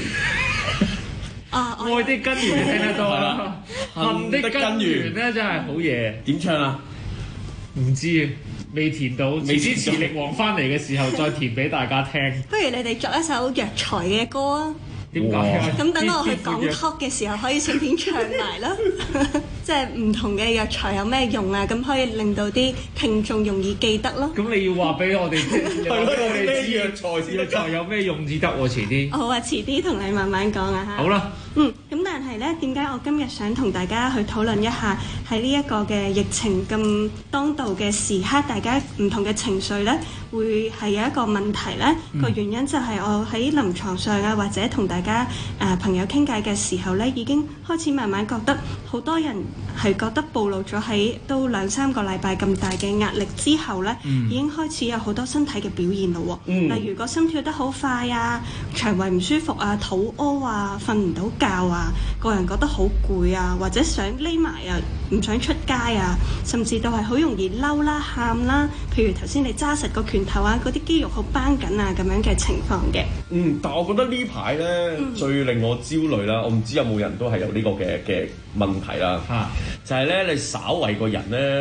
愛的根源你聽得到啦，恨的根源咧真係好嘢。 點唱啊？ 唔知，未填到，遲啲磁力王翻嚟嘅時候再填俾大家聽。 不如你哋作一首藥材嘅歌啊！ 點解？ 咁等我去講 talk 嘅時候可以順便唱埋啦。即係唔同嘅藥材有咩用啊？咁可以令到啲聽眾容易記得咯。 咁你要話俾我哋聽，話俾我哋知藥材有咩用至得喎？遲啲。 好啊，遲啲同你慢慢講啊嚇。 好啦。 咁但係咧，點解我今日想同大家去討論一下喺呢一個嘅疫情咁當道嘅時刻，大家唔同嘅情緒咧，會係有一個問題咧？個原因就係我喺臨床上啊，或者同大家朋友傾偈嘅時候咧，已經開始慢慢覺得好多人係覺得暴露咗喺都2-3個禮拜咁大嘅壓力之後咧，已經開始有好多身體嘅表現咯。例如個心跳得好快啊，腸胃唔舒服啊，肚屙啊，瞓唔到覺啊，個人覺得好攰啊，或者想匿埋啊，唔想出街啊，甚至到係好容易嬲啦、喊啦。譬如頭先你揸實個拳頭啊，嗰啲肌肉好繃緊啊，咁樣嘅情況嘅。 但我覺得呢排咧最令我焦慮啦，我唔知有冇人都係有呢個嘅問題啦。就係咧，你稍為個人咧，即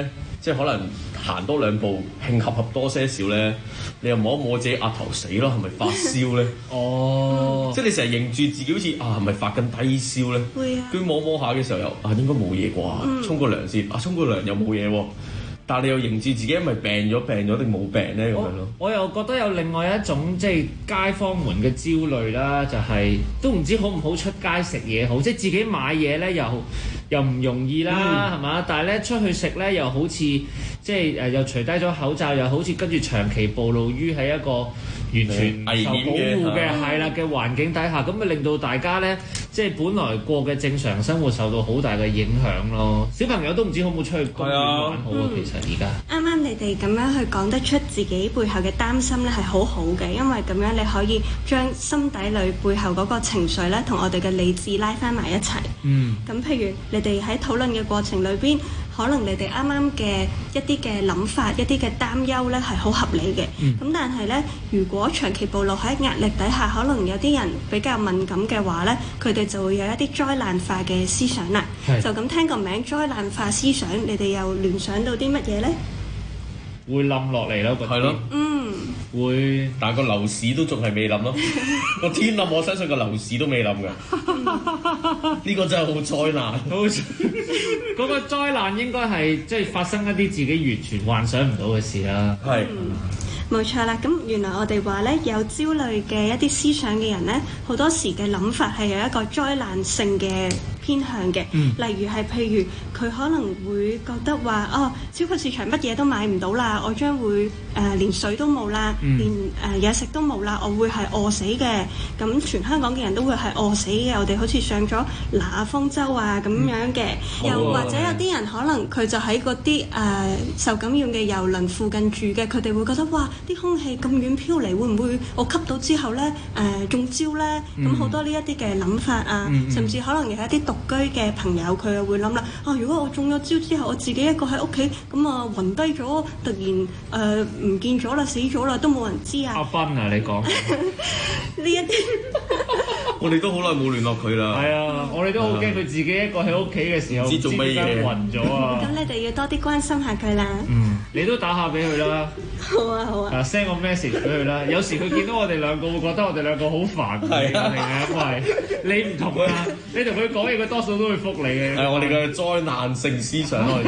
即係可能行多兩步，慶合多些少咧，你又摸一摸自己額頭死咯，係咪發燒咧？ 哦， 即係你成日認住自己好似係咪發緊低燒咧？ 會啊。 佢摸摸下嘅時候又應該冇嘢啩，沖個涼先，沖個涼又冇嘢喎。但係你又認住自己係咪病咗定冇病咧咁樣咯？ 我又覺得有另外一種即係街坊們嘅焦慮啦，就係、都唔知好唔好出街食嘢好，即係自己買嘢咧又唔容易啦，係嘛？但係咧出去食咧又好似即係又除低咗口罩，又好似跟住長期暴露於喺一個完全受保護嘅係啦嘅環境底下，咁咪令到大家咧即係本來過嘅正常生活受到好大嘅影響咯。小朋友都唔知好唔好出去公園玩好啊，其實而家。 啱啱你哋咁樣去講得出自己背後嘅擔心咧，係好好嘅，因為咁樣你可以將心底裏背後嗰個情緒咧，同我哋嘅理智拉翻埋一齊。咁譬如你哋喺討論嘅過程裏邊，可能你哋啱啱嘅一啲嘅諗法、一啲嘅擔憂咧係好合理嘅。咁但係咧，如果長期暴露喺壓力底下，可能有啲人比較敏感嘅話咧，佢哋就會有一啲災難化嘅思想啦。就咁聽個名災難化思想，你哋又聯想到啲乜嘢咧？ 會冧落嚟咯， 係咯， 會， 但係個樓市都仲係未冧咯，個天冧，我相信個樓市都未冧嘅，呢個真係好災難， 嗰個災難應該係即係發生一啲自己完全幻想唔到嘅事啦， 係。 冇錯啦，咁原來我哋話咧有焦慮嘅一啲思想嘅人咧，好多時嘅諗法係有一個災難性嘅偏向嘅。例如係譬如佢可能會覺得話超級市場乜嘢都買唔到啦，我將會連水都冇啦，連嘢食都冇啦，我會係餓死嘅。咁全香港嘅人都會係餓死嘅，我哋好似上咗拿亞方舟啊咁樣嘅。又或者有啲人可能佢就喺嗰啲受感染嘅郵輪附近住嘅，佢哋會覺得哇！啲空氣咁遠飄嚟，會唔會我吸到之後咧中招咧？咁好多呢一啲嘅諗法啊，甚至可能有一啲獨居嘅朋友，佢又會諗啦，如果我中咗招之後，我自己一個喺屋企，咁暈低咗，突然唔見咗啦，死咗啦，都冇人知啊！ 阿芬啊，你講呢一啲， 我哋都好耐冇聯絡佢啦。 係啊，我哋都好驚佢自己一個喺屋企嘅時候， 唔知做乜嘢暈咗啊！ 咁你哋要多啲關心下佢啦。 你都打下俾佢啦。 好啊，好啊。 send 個 message 俾佢啦。有時佢見到我哋兩個會覺得我哋兩個好煩嘅，因為你唔同啊，你同佢講嘢，佢多數都會覆你嘅。 係我哋嘅災難性思想咯，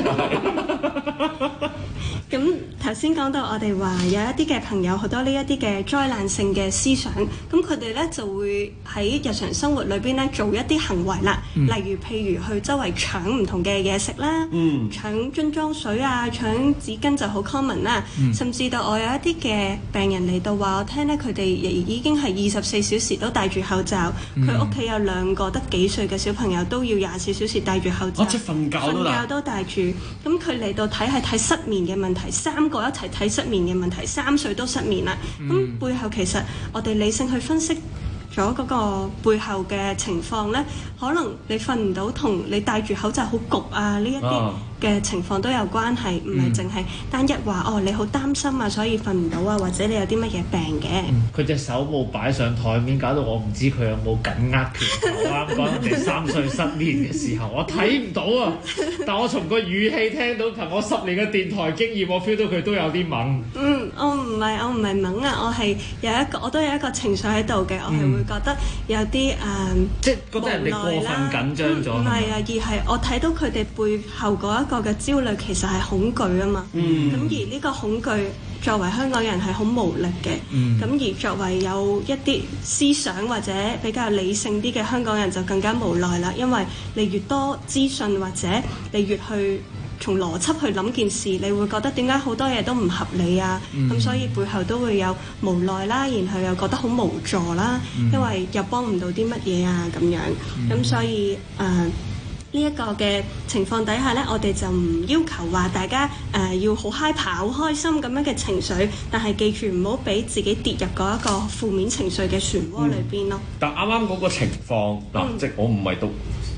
咁頭先講到我哋話有一啲嘅朋友好多呢一啲嘅災難性嘅思想，咁佢哋咧就會喺日常生活裏邊咧做一啲行為啦，例如譬如去周圍搶唔同嘅嘢食啦，搶樽裝水啊，搶紙巾就好 common 啦，甚至到我有一啲嘅病人嚟到話我聽咧，佢哋已經係24小時都戴住口罩，佢屋企有2個得幾歲嘅小朋友都要24小時戴住口罩， 即係瞓覺都戴住，咁佢嚟到睇係睇失眠嘅問題。3個一齊睇失眠嘅問題，3歲都失眠啦。咁背後其實我哋理性去分析咗嗰個背後嘅情況呢，可能你瞓唔到同你戴住口罩好焗啊呢一啲嘅情況都有關係，唔係淨係單一話你好擔心啊，所以瞓唔到啊，或者你有啲乜嘢病嘅。 佢隻手冇擺上台面，搞到我唔知佢有冇緊握拳頭。啱講人哋3歲失眠嘅時候，我睇唔到啊，但我從個語氣聽到，憑我10年嘅電台經驗，我 feel 到佢都有啲懵。 我唔係懵啊，我都有一個情緒喺度嘅，我係會覺得有啲即係覺得人哋過分緊張咗。 唔係啊，而係我睇到佢哋背後嗰一個嘅焦慮其實係恐懼啊嘛。咁而呢個恐懼作為香港人係好無力嘅。咁而作為有一啲思想或者比較理性啲嘅香港人就更加無奈啦，因為你越多資訊或者你越去從邏輯去諗件事，你會覺得點解好多嘢都唔合理啊？咁所以背後都會有無奈啦，然後又覺得好無助啦，因為又幫唔到啲乜嘢啊咁樣。咁所以呢一個嘅情況底下呢，我哋就唔要求話大家要好 hyper 好開心咁樣嘅情緒，但係記住唔好俾自己跌入嗰一個負面情緒嘅漩渦裏邊咯。 但啱啱嗰個情況嗱，即係我唔係讀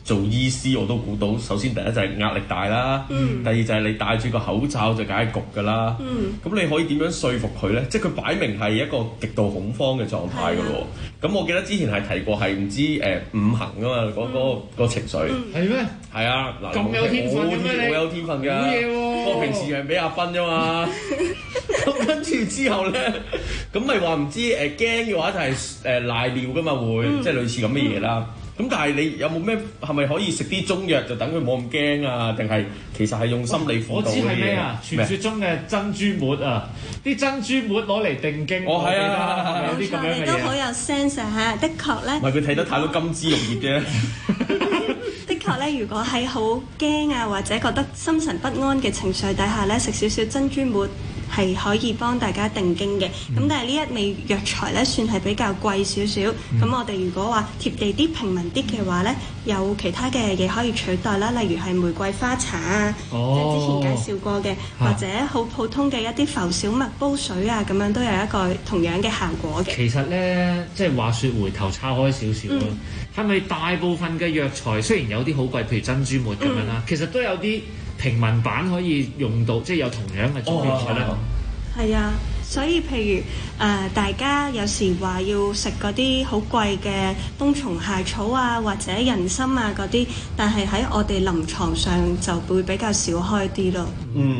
做醫師我都估到，首先第一就係壓力大啦，第二就係你戴住個口罩就梗係焗㗎啦。咁你可以點樣說服佢咧？即係佢擺明係一個極度恐慌嘅狀態㗎喎。咁我記得之前係提過係唔知五行㗎嘛，嗰個情緒。 係咩？ 係啊，嗱， 咁有天分嘅咩？ 好有天分㗎。 好嘢喎！ 我平時係俾阿芬啫嘛。咁跟住之後咧，咁咪話唔知驚嘅話就係賴尿㗎嘛會，即係類似咁嘅嘢啦。咁但係你有冇咩係咪可以食啲中藥就等佢冇咁驚啊？定係其實係用心理輔導嗰啲嘢？ 我知係咩啊？傳說中嘅珍珠末啊，啲珍珠末攞嚟定經。 哦，係啊， 冇錯，你都好有 sense 嚇，的確咧。 唔係佢睇得太多金枝玉葉啫。 的確咧，如果喺好驚啊，或者覺得心神不安嘅情緒底下咧，食少少珍珠末係可以幫大家定經嘅。咁但係呢一味藥材咧，算係比較貴少少。咁我哋如果話貼地啲、平民啲嘅話咧，有其他嘅嘢可以取代啦，例如係玫瑰花茶啊，即係之前介紹過嘅，或者好普通嘅一啲浮小麥煲水啊，咁樣都有一個同樣嘅效果嘅。 其實咧，即係話説回頭岔開少少咯，係咪大部分嘅藥材雖然有啲好貴，譬如珍珠末咁樣啦，其實都有啲平民版可以用到，即係有同樣嘅作用咧。 係啊，所以譬如大家有時話要食嗰啲好貴嘅冬蟲夏草啊，或者人參啊嗰啲，但係喺我哋臨床上就會比較少開啲咯。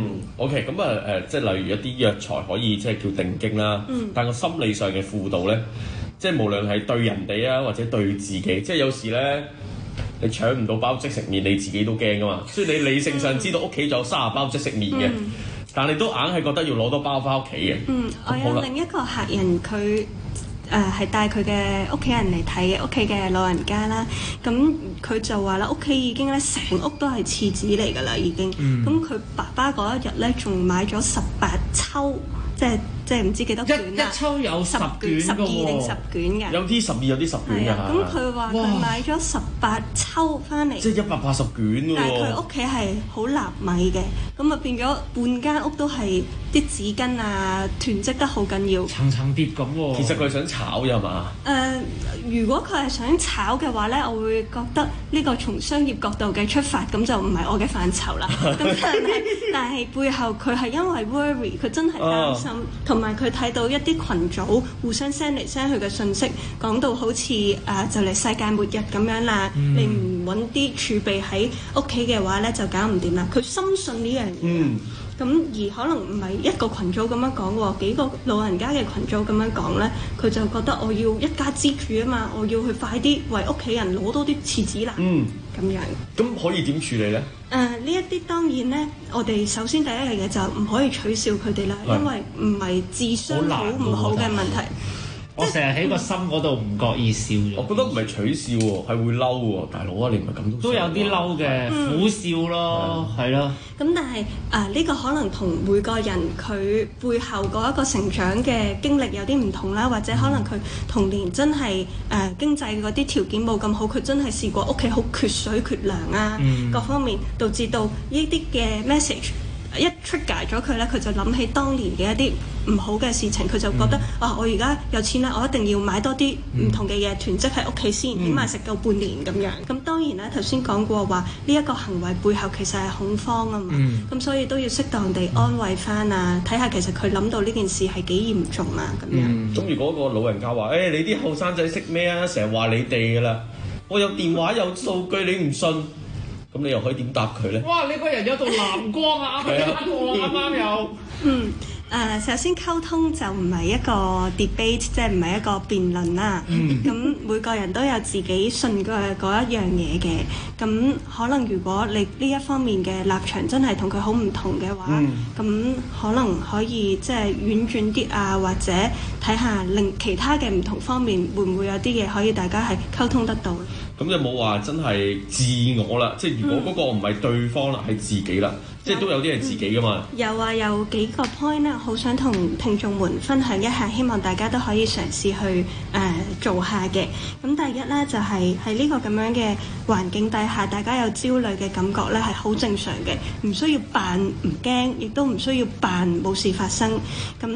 OK， 咁即係例如一啲藥材可以即係叫定經啦，但個心理上嘅輔導咧，即係無論係對人哋啊，或者對自己，即係有時咧。你搶唔到包即食麵，你自己都驚噶嘛。所以你理性上知道屋企仲有30包即食麵嘅，但你都硬係覺得要攞多包翻屋企嘅。 我有另一個客人，佢係帶佢嘅屋企人嚟睇嘅，屋企嘅老人家啦。咁佢就話啦，屋企已經咧成屋都係廁紙嚟㗎啦，已經。咁佢爸爸嗰一日咧，仲買咗18抽，即係唔知幾多卷啦。 一抽有10卷 12定10卷㗎。 有啲12，有啲10卷㗎。 咁佢話佢買咗18抽翻嚟， 即係180卷喎。 但係佢屋企係好納米嘅，咁啊變咗半間屋都係啲紙巾啊，囤積得好緊要， 層層疊咁喎。 其實佢係想炒啫嘛。 如果佢係想炒嘅話咧，我會覺得呢個從商業角度嘅出發，咁就唔係我嘅範疇啦。咁但係背後佢係因為 worry， 佢真係擔心，同埋佢睇到一啲群組互相 send 嚟 send 去嘅信息，講到好似就嚟世界末日咁樣啦，你唔揾啲儲備喺屋企嘅話咧，就搞唔掂啦。佢深信呢樣嘢。咁而可能唔係一個群組咁樣講喎，幾個老人家嘅群組咁樣講咧，佢就覺得我要一家之主啊嘛，我要去快啲為屋企人攞多啲廁紙啦。咁樣。 咁可以點處理咧？ 呢一啲當然咧，我哋首先第一樣嘢就唔可以取笑佢哋啦，因為唔係智商好唔好嘅問題。 我成日喺個心嗰度唔覺意笑咗。 我覺得唔係取笑喎，係會嬲喎，大佬啊，你唔係咁都有啲嬲嘅，苦笑咯，係咯。 咁但係呢個可能同每個人佢背後嗰一個成長嘅經歷有啲唔同啦，或者可能佢童年真係經濟嗰啲條件冇咁好，佢真係試過屋企好缺水缺糧啊，各方面導致到呢啲嘅 message。一 trigger 咗佢咧，佢就諗起當年嘅一啲唔好嘅事情，佢就覺得我而家有錢啦，我一定要買多啲唔同嘅嘢囤積喺屋企先，起碼食夠半年咁樣。咁當然啦，頭先講過話呢一個行為背後其實係恐慌啊嘛，咁所以都要適當地安慰翻啊，睇下其實佢諗到呢件事係幾嚴重啊咁樣。 咁如果個老人家話，你啲後生仔識咩啊？成日話你哋噶啦，我有電話有數據，你唔信？咁你又可以點答佢咧？ 哇！你個人有道藍光啊！啱啱有。 首先溝通就唔係一個 debate，即係唔係一個辯論啦。咁每個人都有自己信嘅嗰一樣嘢嘅。咁可能如果你呢一方面嘅立場真係同佢好唔同嘅話，咁可能可以即係婉轉啲啊，或者睇下另其他嘅唔同方面會唔會有啲嘢可以大家係溝通得到。 咁就冇話真係自我啦，即係如果嗰個唔係對方啦，係自己啦，即係都有啲係自己噶嘛。有幾個 point 咧，好想同聽眾們分享一下，希望大家都可以嘗試去做下嘅。咁第一咧就係喺呢個咁樣嘅環境底下，大家有焦慮嘅感覺咧係好正常嘅，唔需要扮唔驚，亦都唔需要扮冇事發生。咁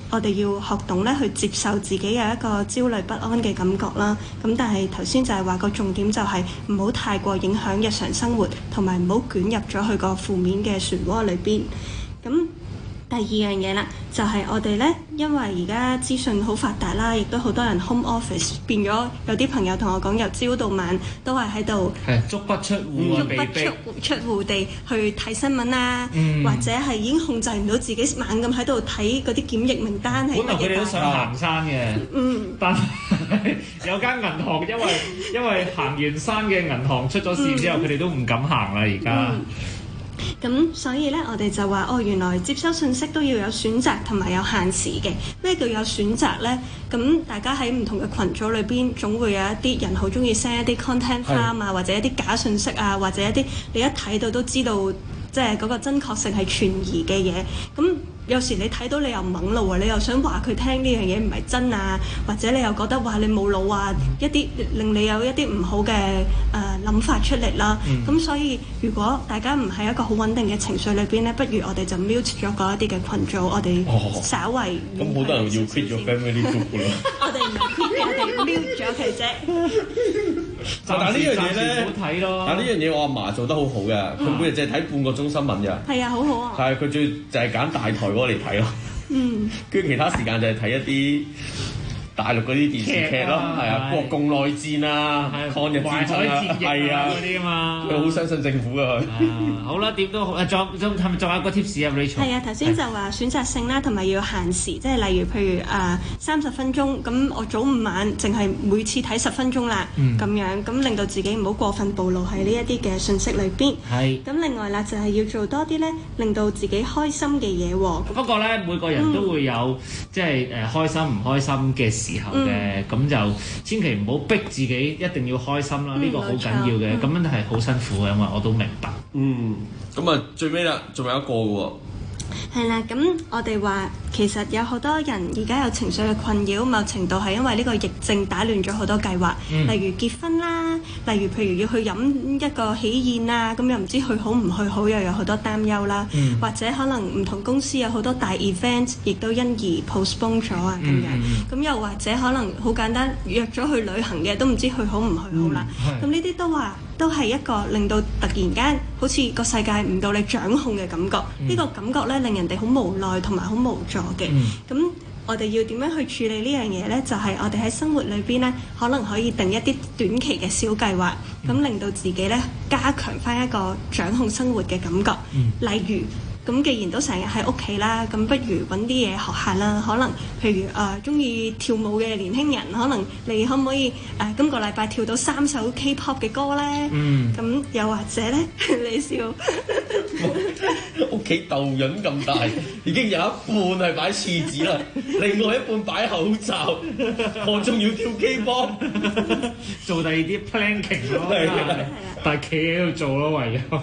我哋要學懂咧去接受自己有一個焦慮不安嘅感覺啦。咁但係頭先就係話個重點就係唔好太過影響日常生活，同埋唔好捲入咗去個負面嘅漩渦裏邊。咁第二樣嘢啦，就係我哋咧，因為而家資訊好發達啦，亦都好多人 home office 變咗，有啲朋友同我講由朝到晚都係喺度足不出戶， 出戶地去睇新聞啊，或者係已經控制唔到自己猛咁喺度睇嗰啲檢疫名單係乜嘢。 本來佢哋都想行山嘅，但係有間銀行因為行完山嘅銀行出咗事之後，佢哋都唔敢行啦而家。 咁所以咧，我哋就話原來接收信息都要有選擇同埋有限時嘅。咩叫有選擇呢？咁大家喺唔同嘅群組裏邊，總會有一啲人好中意 send 一啲 content farm 啊，或者一啲假信息啊，或者一啲你一睇到都知道，即係嗰個真確性係存疑嘅嘢。咁有時你睇到你又唔懵咯喎，你又想話佢聽呢樣嘢唔係真啊，或者你又覺得話你冇腦啊，一啲令你有一啲唔好嘅諗法出嚟啦。咁所以如果大家唔係一個好穩定嘅情緒裏邊咧，不如我哋就 mute 咗嗰一啲嘅群組，我哋稍為咁好多人要 quit 咗 family group 㗎啦。 我哋唔係 quit，我哋 mute 咗佢啫。 但係呢樣嘢咧， 好睇咯。 但係呢樣嘢我阿嫲做得好好嘅，佢每日淨係睇半個鐘新聞㗎。 係啊，好好啊。 係佢最就係揀大台嗰個嚟睇咯。跟住其他時間就係睇一啲大陸嗰啲電視劇咯，係啊，國共內戰啊，抗日戰爭啊，係啊嗰啲啊嘛。 佢好相信政府㗎佢。 好啦，點都好。係咪仲有個 tips 啊 Rachel？ 係啊，頭先就話選擇性啦，同埋要限時，即係例如譬如30分鐘，咁我早午晚淨係每次睇10分鐘啦，咁樣咁令到自己唔好過分暴露喺呢一啲嘅信息裏邊。係。咁另外啦，就係要做多啲咧，令到自己開心嘅嘢喎。 不過咧，每個人都會有即係開心唔開心嘅時候嘅，咁就千祈唔好逼自己一定要開心啦，呢個好緊要嘅，咁樣係好辛苦嘅，因為我都明白。 咁啊最尾啦，仲有一個嘅喎。 係啦，咁我哋話其實有好多人而家有情緒嘅困擾，某程度係因為呢個疫症打亂咗好多計劃，例如結婚啦，例如譬如要去飲一個喜宴啊，咁又唔知去好唔去好，又有好多擔憂啦，或者可能唔同公司有好多大 event， 亦都因而 postpone 咗啊咁樣，咁又或者可能好簡單約咗去旅行嘅都唔知去好唔去好啦，咁呢啲都係一個令到突然間好似個世界唔到你掌控嘅感覺，呢個感覺咧令人哋好無奈同埋好無助嘅。咁我哋要點樣去處理呢樣嘢呢？就係我哋喺生活裏邊呢，可能可以定一啲短期嘅小計劃，咁令到自己呢加強翻一個掌控生活嘅感覺。例如咁既然都成日喺屋企啦，咁不如揾啲嘢學下啦。可能譬如中意跳舞嘅年輕人，可能你可唔可以今個禮拜跳到3首 K-pop 嘅歌呢？咁又或者呢，你笑屋企豆潤咁大，已經有一半係擺廁紙啦，另外一半擺口罩，我仲要跳 K-pop， 做第二啲 planking 咯，但係企喺度做咯，唯有。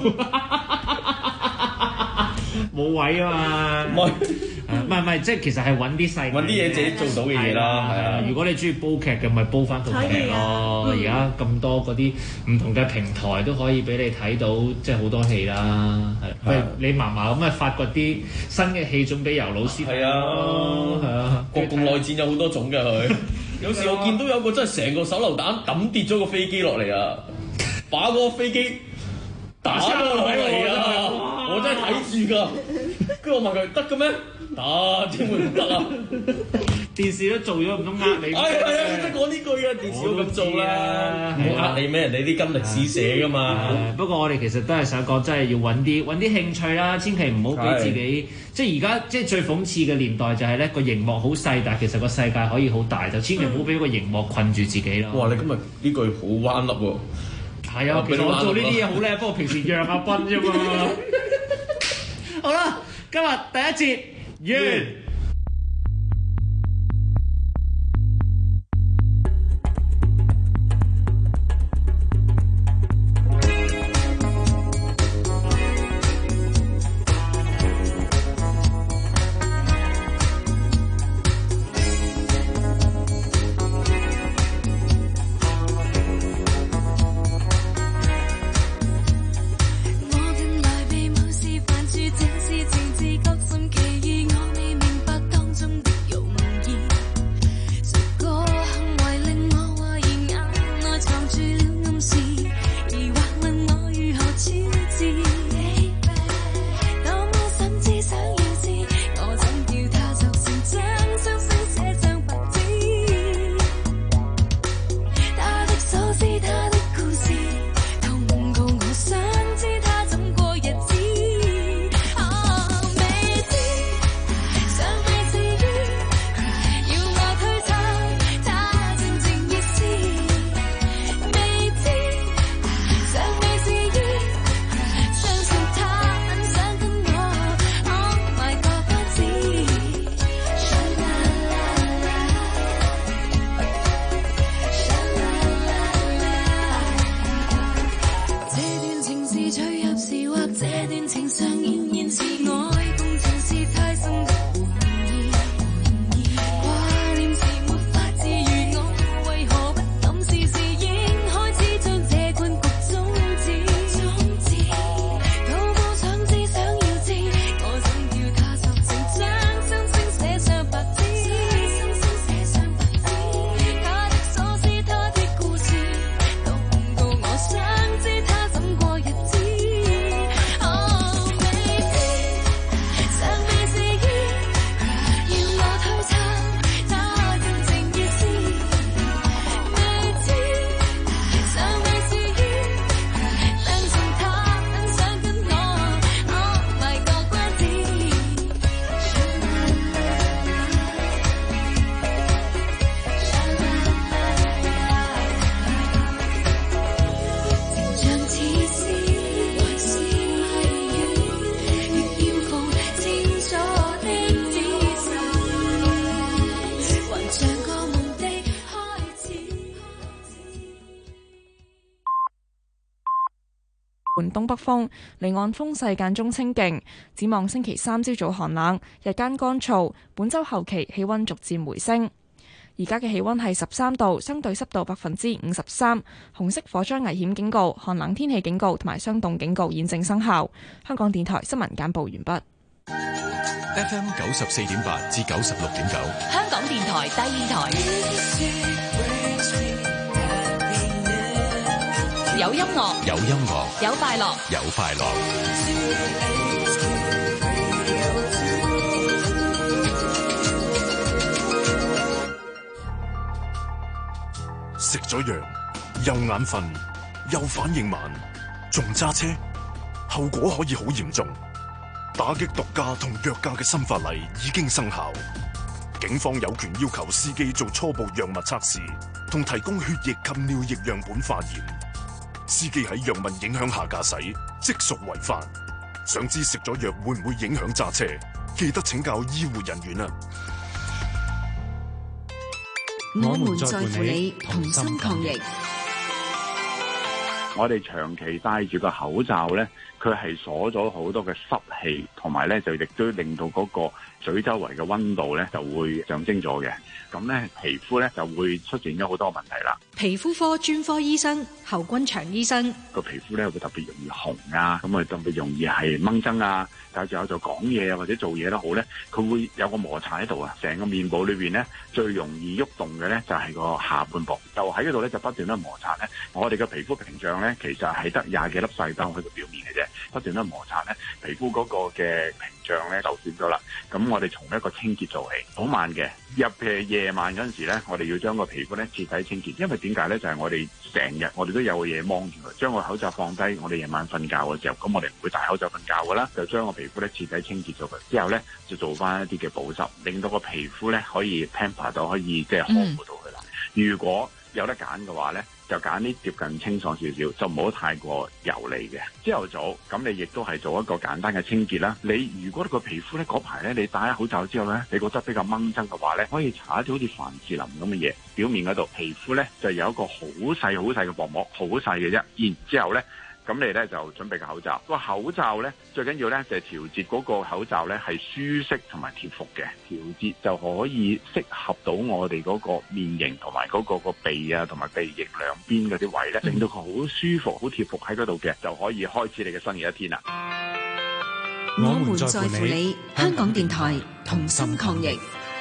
冇位啊嘛，唔係，即係其實係揾啲細揾啲嘢自己做到嘅嘢啦，係啊。 如果你中意煲劇嘅，咪煲翻套劇咯。而家咁多嗰啲唔同嘅平台都可以俾你睇到，即係好多戲啦。係，你嫲嫲咁咪發掘啲新嘅戲種俾游老師睇咯。係啊， 國共內戰有好多種嘅佢。有時我見到有個真係成個手榴彈抌跌咗個飛機落嚟啊，把嗰個飛機打咗落嚟啊！我真係睇住㗎，跟住我問佢得嘅咩？打點會唔得啊？ 電視都做咗，唔通呃你？ 係啊，你都講呢句啊！電視都咁做啦，冇呃你咩？人哋啲跟歷史寫㗎嘛。 不過我哋其實都係想講，真係要揾啲興趣啦，千祈唔好俾自己。即係而家即係最諷刺嘅年代就係咧個熒幕好細，但係其實個世界可以好大，就千祈唔好俾個熒幕困住自己咯。 哇！你今日呢句好彎粒喎。 係啊，其實我做呢啲嘢好叻，不過平時讓阿斌啫嘛。好啦，今日第一節完。 我本來被無視，煩住這是政治各種歧義，我未明常仍然是愛，共情是太深的玩意。掛念時沒法治癒我，為何不敢試試應開始將這困局終止？有冇想知想要知？我想叫他索性將心聲寫上白紙。他的所思，他的故事，都控告我想知他怎過日子。 換東北風，離岸風勢間中清勁。展望星期三朝早寒冷，日間乾燥。本週後期氣溫逐漸回升。而家嘅氣溫係13度，相對濕度53%。紅色火災危險警告、寒冷天氣警告同埋霜凍警告現正生效。香港電台新聞簡報完畢。 FM 94.8至96.9， 香港電台第二台。有音樂， 有音樂， 有快樂， 有快樂。 食咗藥又眼瞓又反應慢，仲揸車，後果可以好嚴重。打擊毒駕同藥駕嘅新法例已經生效，警方有權要求司機做初步藥物測試，同提供血液及尿液樣本化驗。司機喺藥物影響下駕駛，即屬違法。想知食咗藥會唔會影響揸車？記得請教醫護人員啊！ 我們在乎你，同心抗疫。 我哋長期戴住個口罩咧，佢係鎖咗好多嘅濕氣，同埋咧就亦都令到嗰個嘴周圍嘅溫度咧就會上升咗嘅。咁咧皮膚咧就會出現咗好多問題啦。 皮膚科專科醫生侯君祥醫生， 個皮膚咧會特別容易紅啊，咁啊特別容易係掹憎啊，戴住口罩講嘢啊或者做嘢都好咧，佢會有個摩擦喺度啊。成個面部裏邊咧最容易喐動嘅咧就係個下半部，就喺嗰度咧就不斷咧摩擦咧。我哋嘅皮膚屏障咧其實係得20幾粒細胞喺個表面嘅啫，不斷咧摩擦咧，皮膚嗰個嘅屏障咧就損咗啦。咁我哋從一個清潔做起，好慢嘅。入嘅夜晚嗰陣時咧，我哋要將個皮膚咧徹底清潔，因為點解咧？就係我哋成日我哋都有個嘢蒙住佢，將個口罩放低，我哋夜晚瞓覺嘅時候，咁我哋唔會戴口罩瞓覺噶啦，就將個皮膚咧徹底清潔咗佢，之後咧就做翻一啲嘅保濕，令到個皮膚咧可以 pamper 到，可以即係呵護到佢啦。如果有得揀嘅話咧，就揀啲接近清爽少少，就唔好太過油膩嘅。朝頭早咁，你亦都係做一個簡單嘅清潔啦。你如果個皮膚咧嗰排咧，你戴咗口罩之後咧，你覺得比較掹憎嘅話咧，可以搽一啲好似凡士林咁嘅嘢，表面嗰度皮膚咧就有一個好細嘅薄膜，好細嘅啫。然之後咧，咁你咧就準備個口罩。個口罩咧最緊要咧就係調節嗰個口罩咧係舒適同埋貼服嘅，調節就可以適合到我哋嗰個面型同埋嗰個鼻啊同埋鼻翼兩邊嗰啲位咧，令到佢好舒服、好貼服喺嗰度嘅，就可以開始你嘅新嘅一天啦。 我們在乎你，香港電台同心抗疫。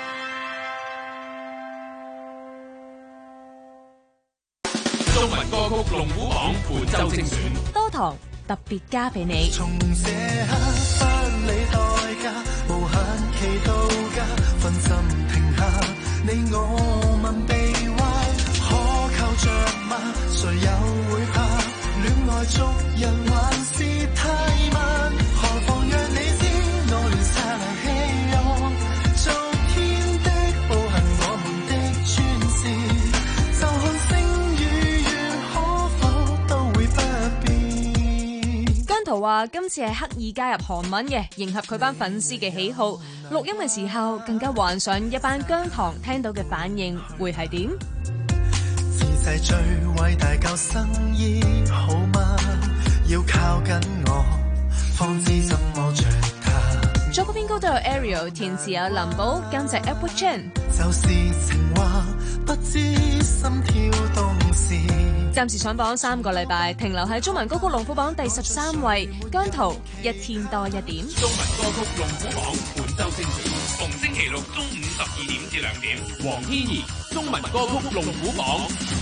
中文歌曲龍虎榜本周精選， 多糖特別加俾你。 從這刻不理代價，無限期到家，分心停下，你我問臂彎，可靠着嗎？誰又會怕？戀愛捉人還是太慢，何妨讓你知我亂剎那氣容，昨天的步行，我們的專事，就看星與月可否都會不變。 姜濤話今次係刻意加入韓文嘅，迎合佢班粉絲嘅喜好。錄音嘅時候更加幻想一班姜糖聽到嘅反應會係點？ 自製最偉大救生衣好嗎？要靠緊我， 方知怎麼着它。 作曲編曲都有 Ariel， 填詞有林寶，監製 Edward Chan。 就是情話，不知心跳動時。 暫時上榜3個禮拜，停留喺中文歌曲龍虎榜第13位。姜濤一天多一點。 中文歌曲龍虎榜本周精選，逢星期六中午12點至2點。黃天怡中文歌曲龍虎榜。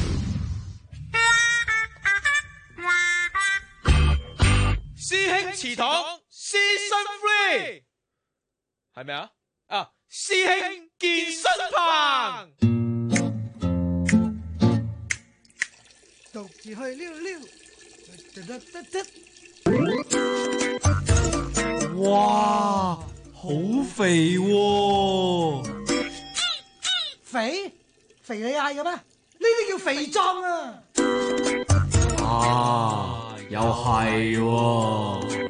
師兄祠堂 Season 3係咪啊？啊，師兄健身棚， 獨自去溜溜。 哇，好肥喎！ 肥？肥你嗌嘅咩？呢啲叫肥壯啊！ 啊，又係喎！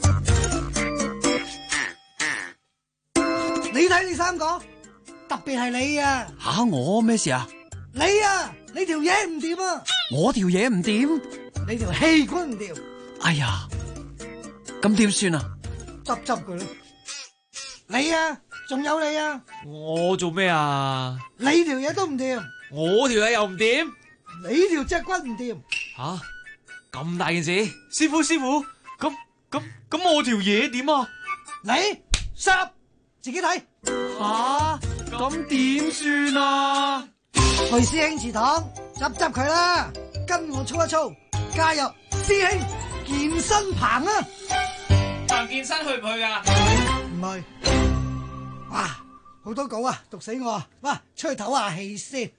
你睇你三個，特別係你啊！ 吓，我咩事啊？ 你啊，你條嘢唔掂啊！ 我條嘢唔掂， 你條氣管唔掂。 哎呀，咁點算啊？ 執佢啦！你啊，仲有你啊！ 我做咩啊？ 你條嘢都唔掂， 我條嘢又唔掂， 你條脊骨唔掂。 吓，咁大件事，師傅，咁我條嘢點啊？ 你濕自己睇。 吓，咁點算啊？ 去師兄祠堂執佢啦，跟我操一操，加入師兄健身棚啊！ 彭健身去唔去噶？ 唔去。哇，好多稿啊，讀死我啊！哇，出去唞下氣先。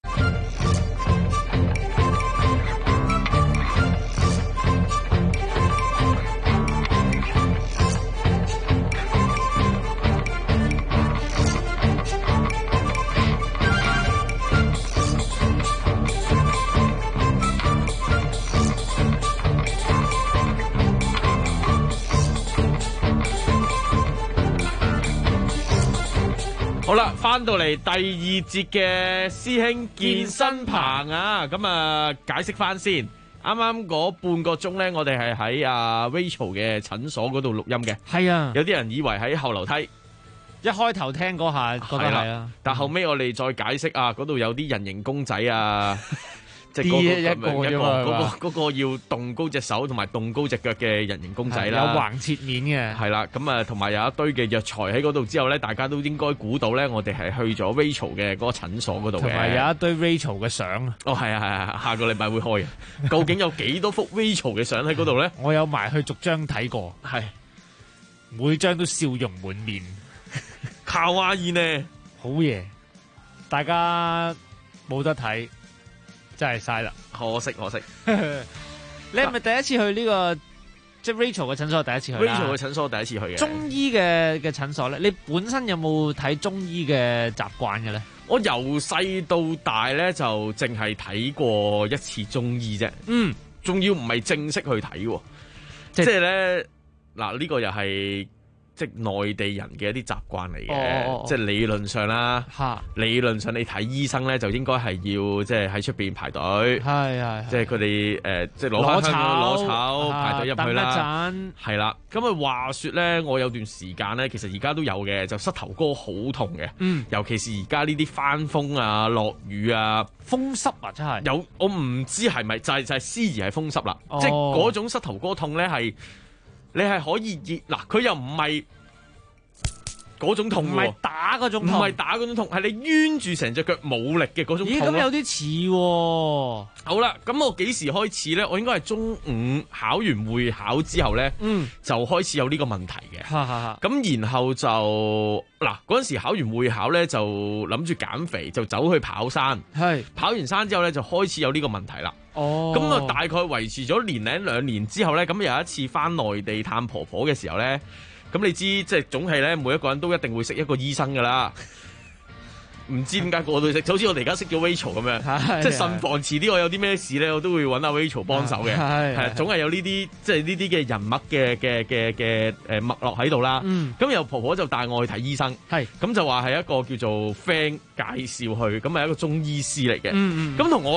好啦，翻到嚟第二節嘅師兄健身棚啊，咁啊解釋翻先。啱啱嗰半個鐘咧，我哋係喺阿 Rachel 嘅診所嗰度錄音嘅。 係啊， 有啲人以為喺後樓梯， 一開頭聽嗰下覺得係啊， 但後尾我哋再解釋啊，嗰度有啲人形公仔啊。即係嗰個要動高隻手同埋動高隻腳嘅人形公仔啦， 有橫切面嘅， 係啦，咁啊同埋有一堆嘅藥材喺嗰度之後咧，大家都應該估到咧，我哋係去咗 Rachel 嘅嗰個診所嗰度嘅， 同埋有一堆 Rachel 嘅相。 哦，係啊，下個禮拜會開嘅。究竟有幾多幅 Rachel 嘅相喺嗰度咧？ 我有埋去逐張睇過， 係每張都笑容滿面， 卡哇伊呢， 好嘢，大家冇得睇。真係嘥啦， 可惜。 你係咪第一次去呢個即係 Rachel 嘅診所？第一次去 Rachel 嘅診所第一次去嘅。 中醫嘅診所咧，你本身有冇睇中醫嘅習慣嘅咧？ 我由細到大咧就淨係睇過一次中醫啫。仲要唔係正式去睇，即係咧嗱呢個又係。即係內地人嘅一啲習慣嚟嘅，即係理論上啦。理論上你睇醫生咧，就應該係要即係喺出邊排隊。係即係佢哋即係攞籌排隊入去啦。係啦，咁啊話説咧，我有段時間咧，其實而家都有嘅，就膝頭哥好痛嘅。尤其是而家呢啲翻風啊、落雨啊、 風濕啊，真係有我唔知係咪就係司儀係風濕啦。即係嗰種膝頭哥痛咧係。你係可以熱嗱，佢又唔係嗰種痛喎， 唔係打嗰種痛， 唔係打嗰種痛，係你冤住成隻腳冇力嘅嗰種痛。 咦，咁有啲似喎。 好啦，咁我幾時開始咧？我應該係中午考完會考之後咧，就開始有呢個問題嘅。咁然後就嗱嗰陣時考完會考咧，就諗住減肥，就走去跑山。跑完山之後咧，就開始有呢個問題啦。咁啊，大概維持咗年零2年之後咧，咁有一次翻內地探婆婆嘅時候咧，咁你知即係總係咧，每一個人都一定會識一個醫生噶啦。唔知點解個個都識，就好似我哋而家識咗 Rachel 咁樣，即係慎防遲啲我有啲咩事咧，我都會揾阿 Rachel 幫手嘅。係總係有呢啲即係呢啲嘅人物嘅脈絡喺度啦。咁由婆婆就帶我去睇醫生，咁就話係一個叫做 friend 介紹去，咁係一個中醫師嚟嘅。咁同我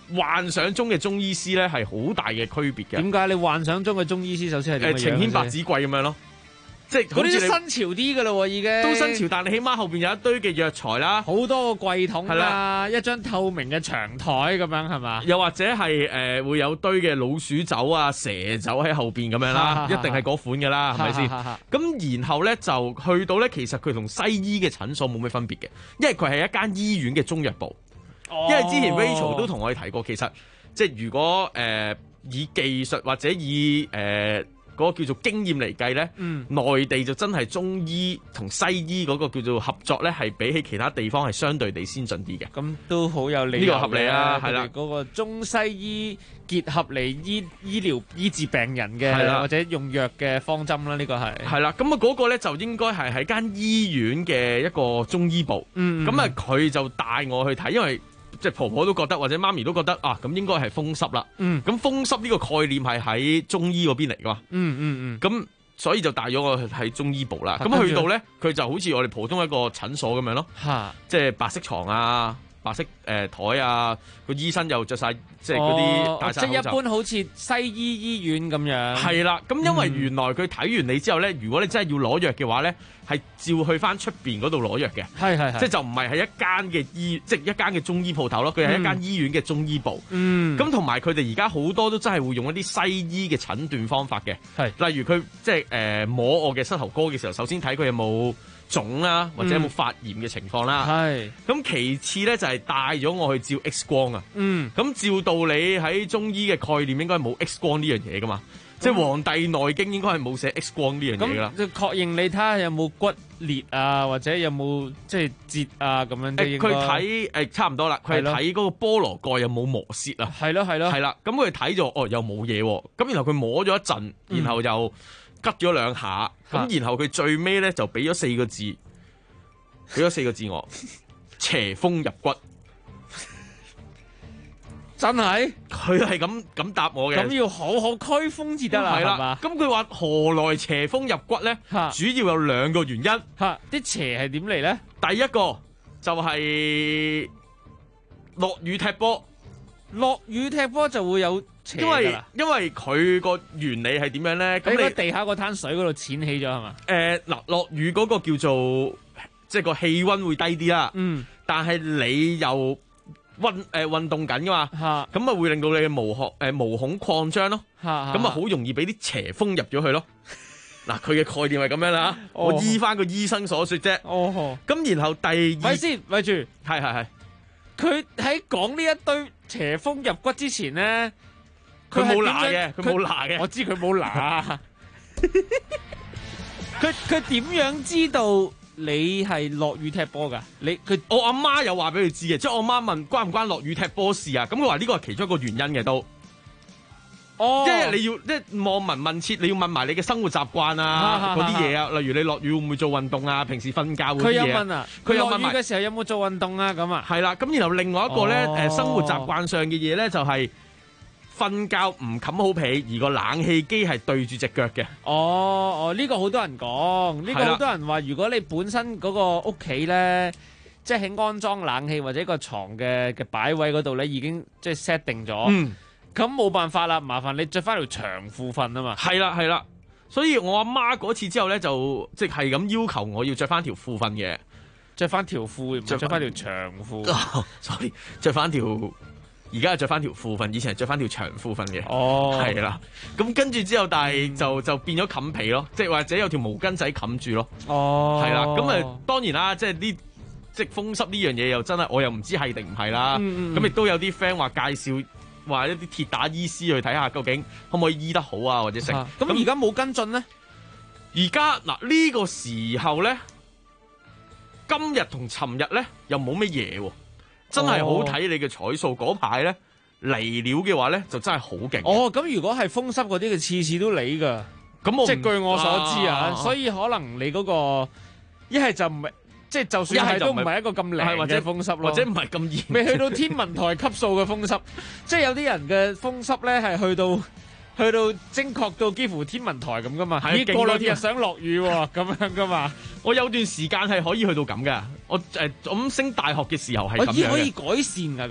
幻想中嘅中醫師咧係好大嘅區別嘅。 點解你幻想中嘅中醫師首先係點樣？ 晴天白紙貴咁樣咯。即係嗰啲都新潮啲噶咯，已經都新潮，但你起碼後邊有一堆嘅藥材啦， 好多個櫃桶啦，一張透明嘅長台咁樣係嘛？ 又或者係會有堆嘅老鼠酒啊、蛇酒喺後邊咁樣啦，一定係嗰款㗎啦，係咪先？咁然後咧就去到咧，其實佢同西醫嘅診所冇咩分別嘅，因為佢係一間醫院嘅中藥部。因為之前 Rachel 都同我哋提過，其實即係如果以技術或者以嗰個叫做經驗嚟計咧，內地就真係中醫同西醫嗰個叫做合作咧，係比起其他地方係相對地先進啲嘅。 咁都好有理由嘅， 呢個合理啊，係啦。 嗰個中西醫結合嚟醫療醫治病人嘅， 係啦， 或者用藥嘅方針啦，呢個係啦。咁啊嗰個咧就應該係喺間醫院嘅一個中醫部。咁啊佢就帶我去睇，因為即係婆婆都覺得或者媽咪都覺得啊，咁應該係風濕啦。咁風濕呢個概念係喺中醫嗰邊嚟㗎嘛。咁所以就帶咗我去睇中醫部啦。咁去到咧，佢就好似我哋普通一個診所咁樣咯。即係白色床啊，白色台啊，個醫生又着晒即係嗰啲大衫口罩。 即係一般好似西醫醫院咁樣。係啦，咁因為原來佢睇完你之後咧，如果你真係要攞藥嘅話咧，係照去翻出邊嗰度攞藥嘅。係即係就唔係喺一間嘅即係一間嘅中醫鋪頭咯，佢係一間醫院嘅中醫部。咁同埋佢哋而家好多都真係會用一啲西醫嘅診斷方法嘅。例如佢即係摸我嘅膝頭哥嘅時候，首先睇佢有冇腫啦，或者有冇發炎嘅情況啦。咁其次咧就係帶咗我去照 X 光啊。咁照道理喺中醫嘅概念應該冇 X 光呢樣嘢噶嘛。即係《黃帝內經》應該係冇寫 X 光呢樣嘢噶啦。 咁確認你睇下有冇骨裂啊，或者有冇即係折啊咁樣。 佢睇差唔多啦，佢係睇嗰個菠蘿蓋有冇磨蝕啊。係啦，咁佢睇咗又冇嘢喎。咁然後佢摸咗一陣，然後又吉咗兩下，咁然後佢最尾咧就俾咗4個字我，邪風入骨。 真係， 佢係咁答我嘅。 咁要好好驅風至得啦，係嘛？ 咁佢話何來邪風入骨咧？主要有2個原因。 啲邪係點嚟咧？ 第一個就係落雨踢波， 落雨踢波就會有邪㗎啦。 因為佢個原理係點樣咧？咁你地下個灘水嗰度濺起咗係嘛？ 嗱，落雨嗰個叫做即係個氣溫會低啲啦。但係你又運動緊噶嘛，咁啊會令到你嘅毛孔擴張咯，咁啊好容易俾啲邪風入咗去咯。嗱，佢嘅概念係咁樣啦，我依翻個醫生所說啫。咁然後第二， 咪住， 係， 佢喺講呢一堆邪風入骨之前咧， 佢冇拿嘅， 我知佢冇拿。佢點樣知道你係落雨踢波㗎？ 我阿媽有話俾佢知嘅，即係我媽問關唔關落雨踢波事啊？咁佢話呢個係其中一個原因嘅都。因為你要即係望聞問切，你要問埋你嘅生活習慣啊，嗰啲嘢啊，例如你落雨會唔會做運動啊？平時瞓覺嗰啲嘢。 佢有問啊，佢落雨嘅時候有冇做運動啊？咁啊。 係啦，咁然後另外一個咧，生活習慣上嘅嘢咧就係瞓覺唔冚好被，而個冷氣機係對住隻腳嘅。 呢個好多人講，呢個好多人話，如果你本身嗰個屋企咧，即係喺安裝冷氣或者個床嘅擺位嗰度咧，已經即係 set 定咗。咁冇辦法啦，麻煩你着翻條長褲瞓啊嘛。係啦，所以我阿媽嗰次之後咧，就即係咁要求我要着翻條褲瞓嘅， 着翻條褲，着翻條長褲。 所以着翻條，而家係着翻條褲瞓，以前係着翻條長褲瞓嘅。係啦。咁跟住之後，但係就變咗冚被咯，即係或者有條毛巾仔冚住咯。係啦。咁啊，當然啦，即係即係風濕呢樣嘢又真係，我又唔知係定唔係啦。咁亦都有啲 friend 話介紹。話一啲鐵打醫師去睇下究竟可唔可以醫得好啊，或者成咁而家冇跟進咧？ 而家嗱呢個時候咧，今日同尋日咧又冇乜嘢喎，真係好睇你嘅彩數。嗰排咧嚟料嘅話咧就真係好勁。 咁如果係風濕嗰啲，佢次次都嚟㗎。咁即係據我所知啊，所以可能你嗰個一係就唔係。即係就算係都唔係一個咁靚嘅風濕咯， 或者唔係咁嚴， 未去到天文台級數嘅風濕。即係有啲人嘅風濕咧係去到精確到幾乎天文台咁噶嘛。咦，過兩日想落雨喎，咁樣噶嘛。 我有段時間係可以去到咁噶。我咁升大學嘅時候係咁樣嘅。 可以改善㗎咁。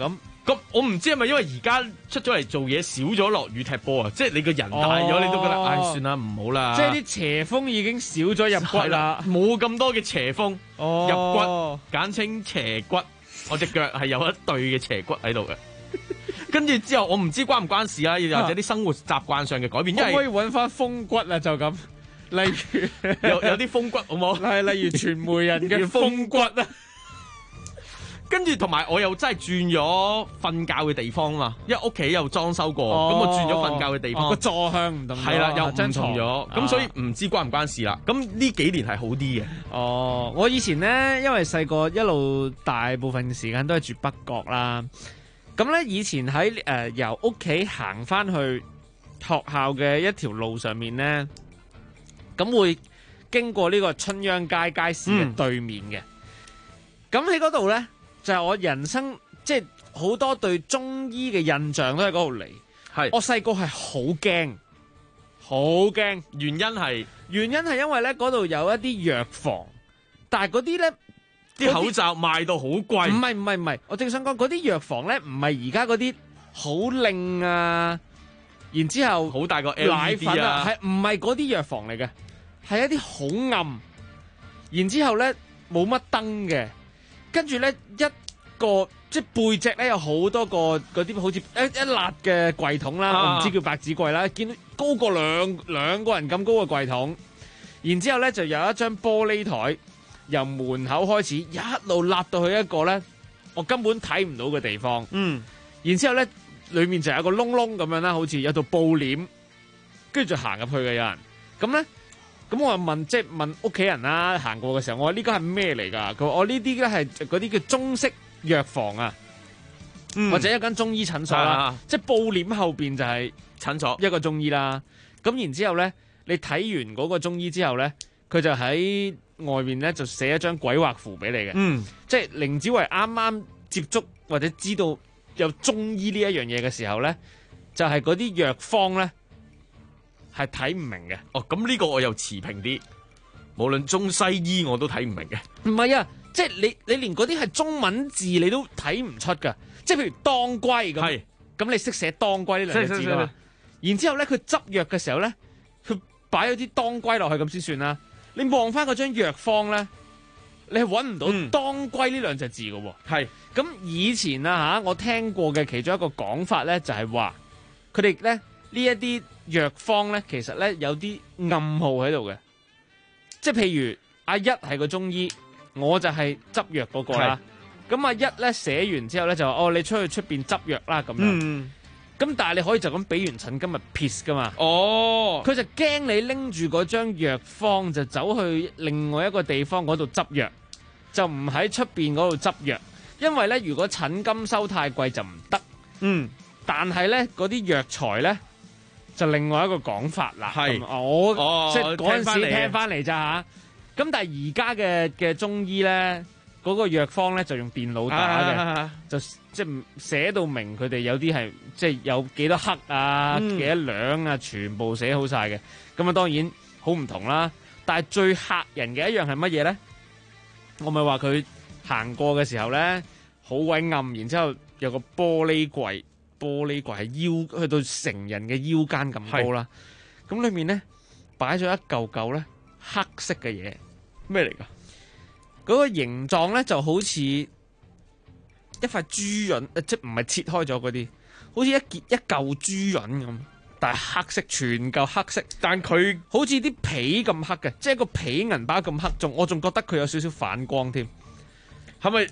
咁我唔知係咪因為而家出咗嚟做嘢少咗落雨踢波啊？即係你個人大咗，你都覺得唉算啦，唔好啦。 即係啲斜風已經少咗入骨啦， 冇咁多嘅斜風入哦骨，簡稱斜骨。我隻腳係有一對嘅斜骨喺度嘅。跟住之後，我唔知關唔關事啊，又或者啲生活習慣上嘅改變，因為可唔可以揾翻風骨啊？就咁，例如有啲風骨好冇？ 係例如傳媒人嘅風骨啊。 跟住同埋我又真係轉咗瞓覺嘅地方嘛，因為屋企又裝修過，咁我轉咗瞓覺嘅地方， 個座向唔同咗， 係啦，又唔同張咗， 床咁所以唔知關唔關事啦。咁呢幾年係好啲嘅。 哦，我以前咧，因為細個一路大部分時間都係住北角啦，咁咧以前喺由屋企行翻去學校嘅一條路上面咧，咁會經過呢個春秧街街市嘅對面嘅，咁喺嗰度咧。就係我人生即係好多對中醫嘅印象都喺嗰度嚟。係我細個係好驚，好驚。原因係因為咧嗰度有一啲藥房，但係嗰啲咧啲口罩賣到好貴。 唔係，我正想講嗰啲藥房咧，唔係而家嗰啲好靚啊，然之後好大個奶粉 LED 啊， 係唔係嗰啲藥房嚟嘅？係一啲好暗，然之後咧冇乜燈嘅。跟住咧一個即係背脊咧有好多個嗰啲好似一辣嘅櫃桶啦，我唔知叫百子櫃啦，見到高過兩個人咁高嘅櫃桶，然之後咧就有一張玻璃台，由門口開始一路立到去一個咧我根本睇唔到嘅地方，然之後咧裏面就有一個窿窿咁樣啦，好似有道布簾，跟住就行入去嘅有人，咁咧。咁我就問屋企人啦，行過嘅時候，我話呢個係咩嚟㗎？佢話我呢啲咧係嗰啲叫中式藥房啊，或者一間中醫診所啦，即係布簾後邊就係診所一個中醫啦。咁然之後咧，你睇完嗰個中醫之後咧，佢就喺外面咧就寫一張鬼畫符俾你嘅，即係凌子維啱啱接觸或者知道有中醫呢一樣嘢嘅時候咧，就係嗰啲藥方咧。係睇唔明嘅。 哦，咁呢個我又持平啲，無論中西醫我都睇唔明嘅。 唔係啊，即係你連嗰啲係中文字你都睇唔出噶，即係譬如當歸咁，咁你識寫當歸呢兩個字噶嘛？然之後咧，佢執藥嘅時候咧，佢擺咗啲當歸落去咁先算啦。你望翻嗰張藥方咧，你係揾唔到當歸呢兩隻字噶喎。係咁以前啊嚇，我聽過嘅其中一個講法咧，就係話佢哋咧呢一啲。藥方咧，其實咧有啲暗號喺度嘅，即係譬如阿一係個中醫，我就係執藥嗰個啦。咁阿一咧寫完之後咧就話：哦，你出去出邊執藥啦咁樣。咁但係你可以就咁俾完診今日撇噶嘛？哦，佢就驚你拎住嗰張藥方就走去另外一個地方嗰度執藥，就唔喺出邊嗰度執藥，因為咧如果診金收太貴就唔得。但係咧嗰啲藥材咧。就另外一個講法啦，我即係嗰陣時聽翻嚟咋嚇。咁但係而家嘅中醫咧，嗰個藥方咧就用電腦打嘅，就即係寫到明佢哋有啲係即係有幾多克啊、幾多兩啊，全部寫好晒嘅。咁啊當然好唔同啦。但係最嚇人嘅一樣係乜嘢咧？我咪話佢行過嘅時候咧，好鬼暗，然之後有個玻璃櫃。玻璃櫃係腰去到成人嘅腰間咁高啦，咁裏面咧擺咗一嚿嚿咧黑色嘅嘢，咩嚟㗎？嗰個形狀咧就好似一塊豬潤，即係唔係切開咗嗰啲，好似一嚿豬潤咁，但係黑色，全嚿黑色，但佢好似啲皮咁黑嘅，即係個皮銀包咁黑，我仲覺得佢有少少反光添，係咪？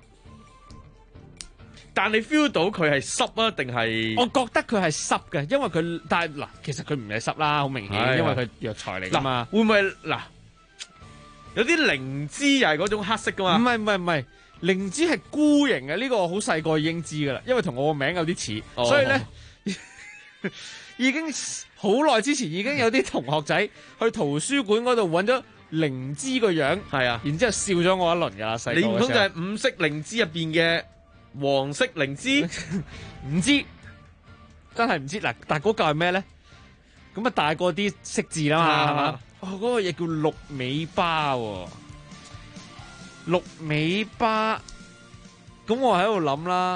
但你 feel 到佢係濕啊，定係？我覺得佢係濕嘅，因為佢但係嗱，其實佢唔係濕啦，好明顯，因為佢藥材嚟㗎嘛。 會唔會嗱？有啲靈芝又係嗰種黑色㗎嘛？ 唔係，靈芝係菇形嘅，呢個我好細個已經知㗎啦，因為同我個名有啲似，所以咧已經好耐之前已經有啲同學仔去圖書館嗰度揾咗靈芝個樣，係啊，然之後笑咗我一輪㗎啦，細個。你唔通就係五色靈芝入邊嘅？黃色靈芝唔知，真係唔知嗱。但係嗰嚿係咩咧？咁啊大個啲識字啦嘛，係嘛？哦，嗰個嘢叫鹿尾巴喎，鹿尾巴。咁我喺度諗啦，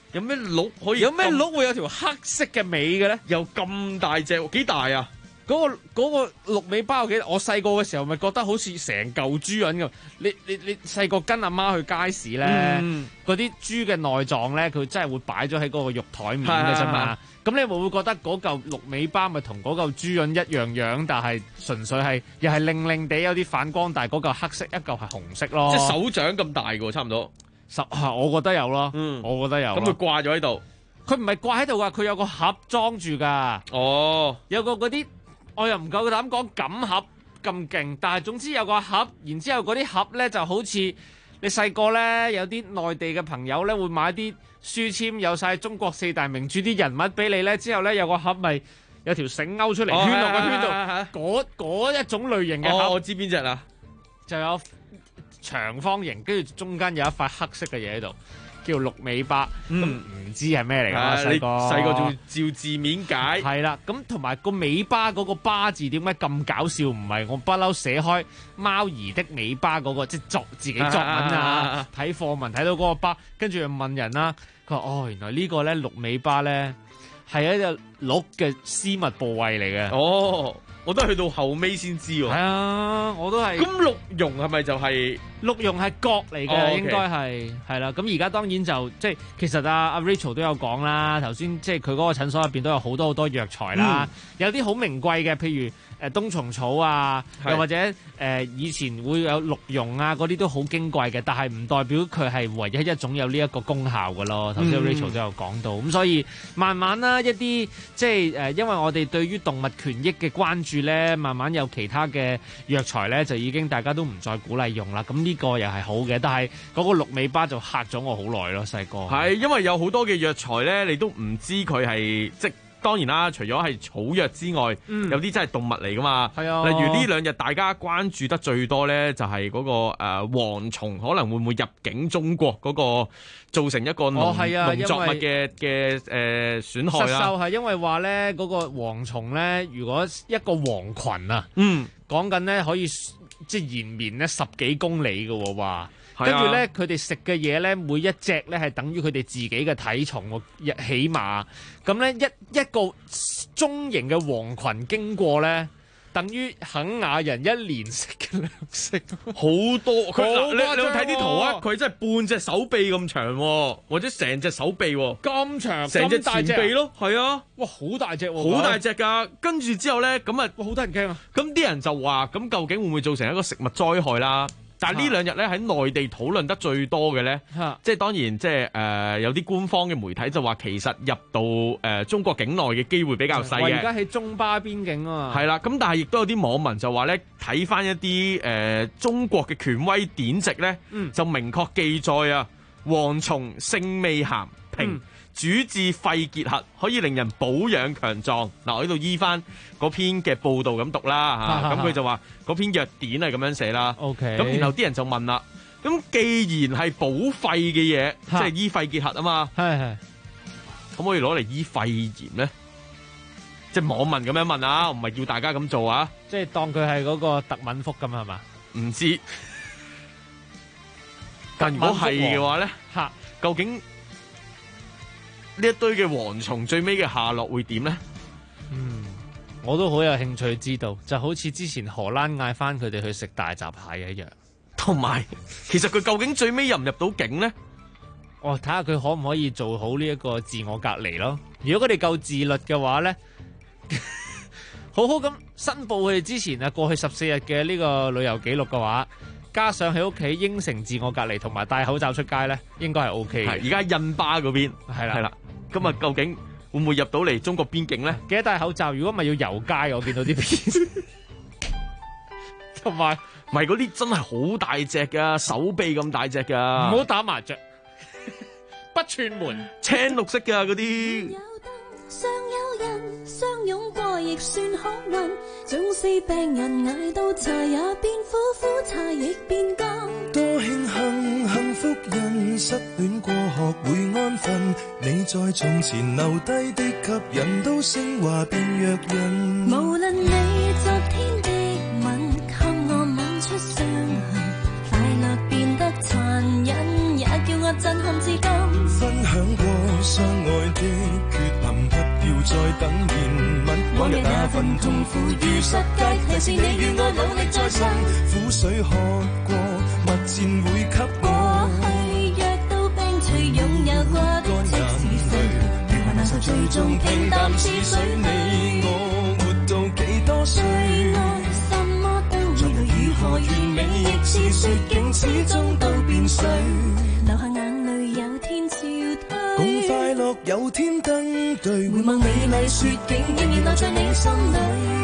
有咩鹿可以？ 有咩鹿會有條黑色嘅尾嘅咧？ 又咁大隻，幾大啊？ 嗰個鹿尾巴有幾大？我細個嘅時候咪覺得好似成嚿豬咁嘅。你細個跟阿媽去街市咧，嗰啲豬嘅內臟咧，佢真係會擺咗喺嗰個肉台面嘅啫嘛。咁你會唔會覺得嗰嚿鹿尾巴咪同嗰嚿豬膶一樣樣，但係純粹係又係令令地有啲反光，但係嗰嚿黑色，一嚿係紅色咯。 即係手掌咁大嘅，差唔多。 我覺得有咯，我覺得有。 咁佢掛咗喺度， 佢唔係掛喺度噶，佢有個盒裝住噶。 哦， 有個嗰啲。我又唔夠膽講錦盒咁勁，但係總之有個盒，然之後嗰啲盒咧就好似你細個咧有啲內地嘅朋友咧會買啲書籤，有晒中國4大名著啲人物俾你咧，之後咧有個盒咪有條繩勾出嚟圈落個圈度，嗰一種類型嘅盒。 我知邊隻啦， 就有長方形，跟住中間有一塊黑色嘅嘢喺度。叫鹿尾巴，咁唔知係咩嚟㗎？ 細個仲照字面解。 係啦，咁同埋個尾巴嗰個巴字點解咁搞笑？唔係我不嬲寫開貓兒的尾巴嗰個，即係自己作文啊，睇課文睇到嗰個巴，跟住就問人啦。佢話：原來呢個咧鹿尾巴咧係一隻鹿嘅私密部位嚟嘅。 哦，我都係去到後尾先知喎。 係啊，我都係。 咁鹿茸係咪就係？ 鹿茸係角嚟嘅，應該係啦。咁而家當然就即係其實阿 Rachel 都有講啦。頭先即係佢嗰個診所入邊都有好多藥材啦，有啲好名貴嘅，譬如冬蟲草啊，又或者以前會有鹿茸啊，嗰啲都好矜貴嘅，但係唔代表佢係唯一一種有呢一個功效嘅咯。頭先 Rachel 都有講到，咁所以慢慢啦，一啲即係因為我哋對於動物權益嘅關注咧，慢慢有其他嘅藥材咧，就已經大家都唔再鼓勵用啦。咁呢個又係好嘅，但係嗰個鹿尾巴就嚇咗我好耐咯，細個。 係因為有好多嘅藥材咧，你都唔知佢係即當然啦，除咗係草藥之外，有啲真係動物嚟噶嘛。係啊，例如呢兩日大家關注得最多咧，就係嗰個蝗蟲可能會唔會入境中國嗰個造成一個農作物嘅損害啦。實獸係因為話咧嗰個蝗蟲咧，如果一個蝗群啊，講緊咧可以即係延綿咧10幾公里嘅喎，話。跟住咧，佢哋食嘅嘢咧，每一隻咧係等於佢哋自己嘅體重喎，起碼咁咧一個中型嘅蝗群經過咧，等於肯亞人一年食嘅糧食，好多。你有睇啲圖啊？佢真係半隻手臂咁長，或者成隻手臂咁長，成隻前臂咯，係啊！哇，好大隻喎，好大隻㗎。跟住之後咧，咁啊，好多人驚啊！咁啲人就話：咁究竟會唔會造成一個食物災害啦？但係呢兩日咧喺內地討論得最多嘅咧，即係當然即係有啲官方嘅媒體就話其實入到中國境內嘅機會比較細嘅。而家喺中巴邊境啊嘛。係啦，咁但係亦都有啲網民就話咧，睇翻一啲中國嘅權威典籍咧，就明確記載啊，蝗蟲性味鹹平。主治肺結核，可以令人保養強壯。嗱，我喺度依翻嗰篇嘅報道咁讀啦嚇，咁佢就話嗰篇藥典係咁樣寫啦。OK，咁然後啲人就問啦，咁既然係保肺嘅嘢，即係醫肺結核啊嘛，可唔可以攞嚟醫肺炎咧？即係網民咁樣問啊，唔係叫大家咁做啊。即係當佢係嗰個特敏福咁係嘛？唔知。但如果係嘅話咧，究竟呢一堆嘅蝗蟲最尾嘅下落會點呢？我都好有興趣知道，就好似之前荷蘭嗌翻佢哋去食大閘蟹一樣。同埋，其實佢究竟最尾入唔入到境呢？我睇下佢可唔可以做好呢一個自我隔離咯。如果佢哋夠自律嘅話呢，好好咁申報佢哋之前啊過去14日嘅呢個旅遊記錄嘅話，加上喺屋企應承自我隔離同埋戴口罩出街咧，應該係 O K 嘅。而家印巴嗰邊係啦，咁啊究竟會唔會入到嚟中國邊境咧？記得戴口罩，如果唔係要遊街，我見到啲片，同埋咪嗰啲真係好大隻噶，手臂咁大隻噶，唔好打麻雀，不串門，青綠色噶嗰啲。 尚有人相擁過亦算好運，縱使病人捱到茶也變苦，苦茶亦變甘。多慶幸幸福人失戀過學會安分，你在從前留低的吸引都升華變弱人。無論你昨天的吻給我吻出傷痕，快樂變得殘忍，也叫我震撼至今。分享過份痛苦與失界，提示你與我努力在身。苦水喝過，蜜餞會給我。 去約到冰脆擁有過的即是誰？如何難受最終平淡似水， 你我活到幾多歲？ 什麼都昨日如何完美，亦是雪景，始終都變碎。流下眼淚有天消退， 共快樂有天登對， 回望美麗雪景，仍然留在你心裏。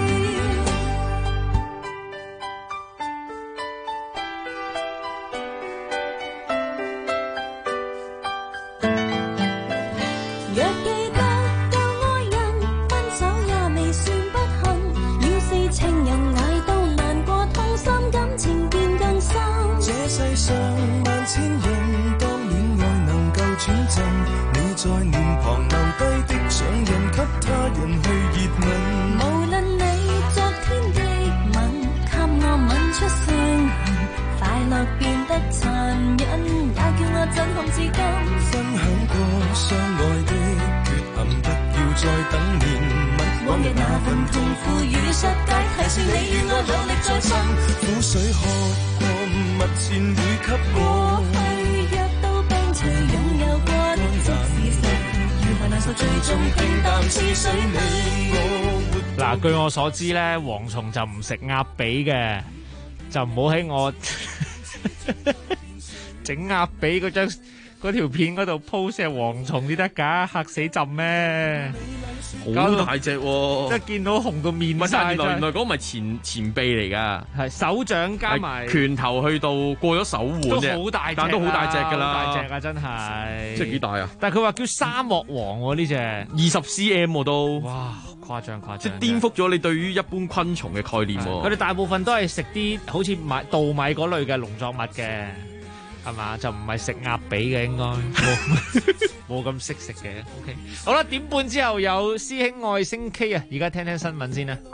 若記得舊愛人，分手也未算不幸。要是情人捱到難過痛心，感情變更深。 這世上萬千人，當戀愛能夠轉贈，你在臉龐留低的掌印，給他人去熱吻。 無論你昨天的吻，給我吻出傷痕，快樂變得殘忍，也叫我震撼至今。 分享過相愛的缺陷，不要再等憐憫。 往日那份痛苦與失界，提示你與我努力在身。 苦水喝過，蜜餞會給我。 去約到冰脆擁有過的即是誰？如何難受最終平淡似水，你我活。 嗱，據我所知咧，蝗蟲就唔食鴨髀嘅，就唔好喺我整鴨髀嗰條片嗰度 post 係蝗蟲先得㗎，嚇死朕咩？ 好大隻喎！ 即係見到紅到面晒。 原來嗰個咪前臂嚟㗎， 係手掌加埋拳頭去到過咗手腕啫， 都好大隻， 但都好大隻㗎啦， 好大隻啊！真係， 即係幾大啊？ 但係佢話叫沙漠王喎呢隻 ，20 cm 喎都， 哇！誇張， 即係顛覆咗你對於一般昆蟲嘅概念喎。 佢哋大部分都係食啲好似稻米嗰類嘅農作物嘅。係嘛？就唔係食鴨髀嘅，應該冇咁識食嘅。OK， 好啦，點半之後有師兄愛星 K 啊！而家聽聽新聞先啦。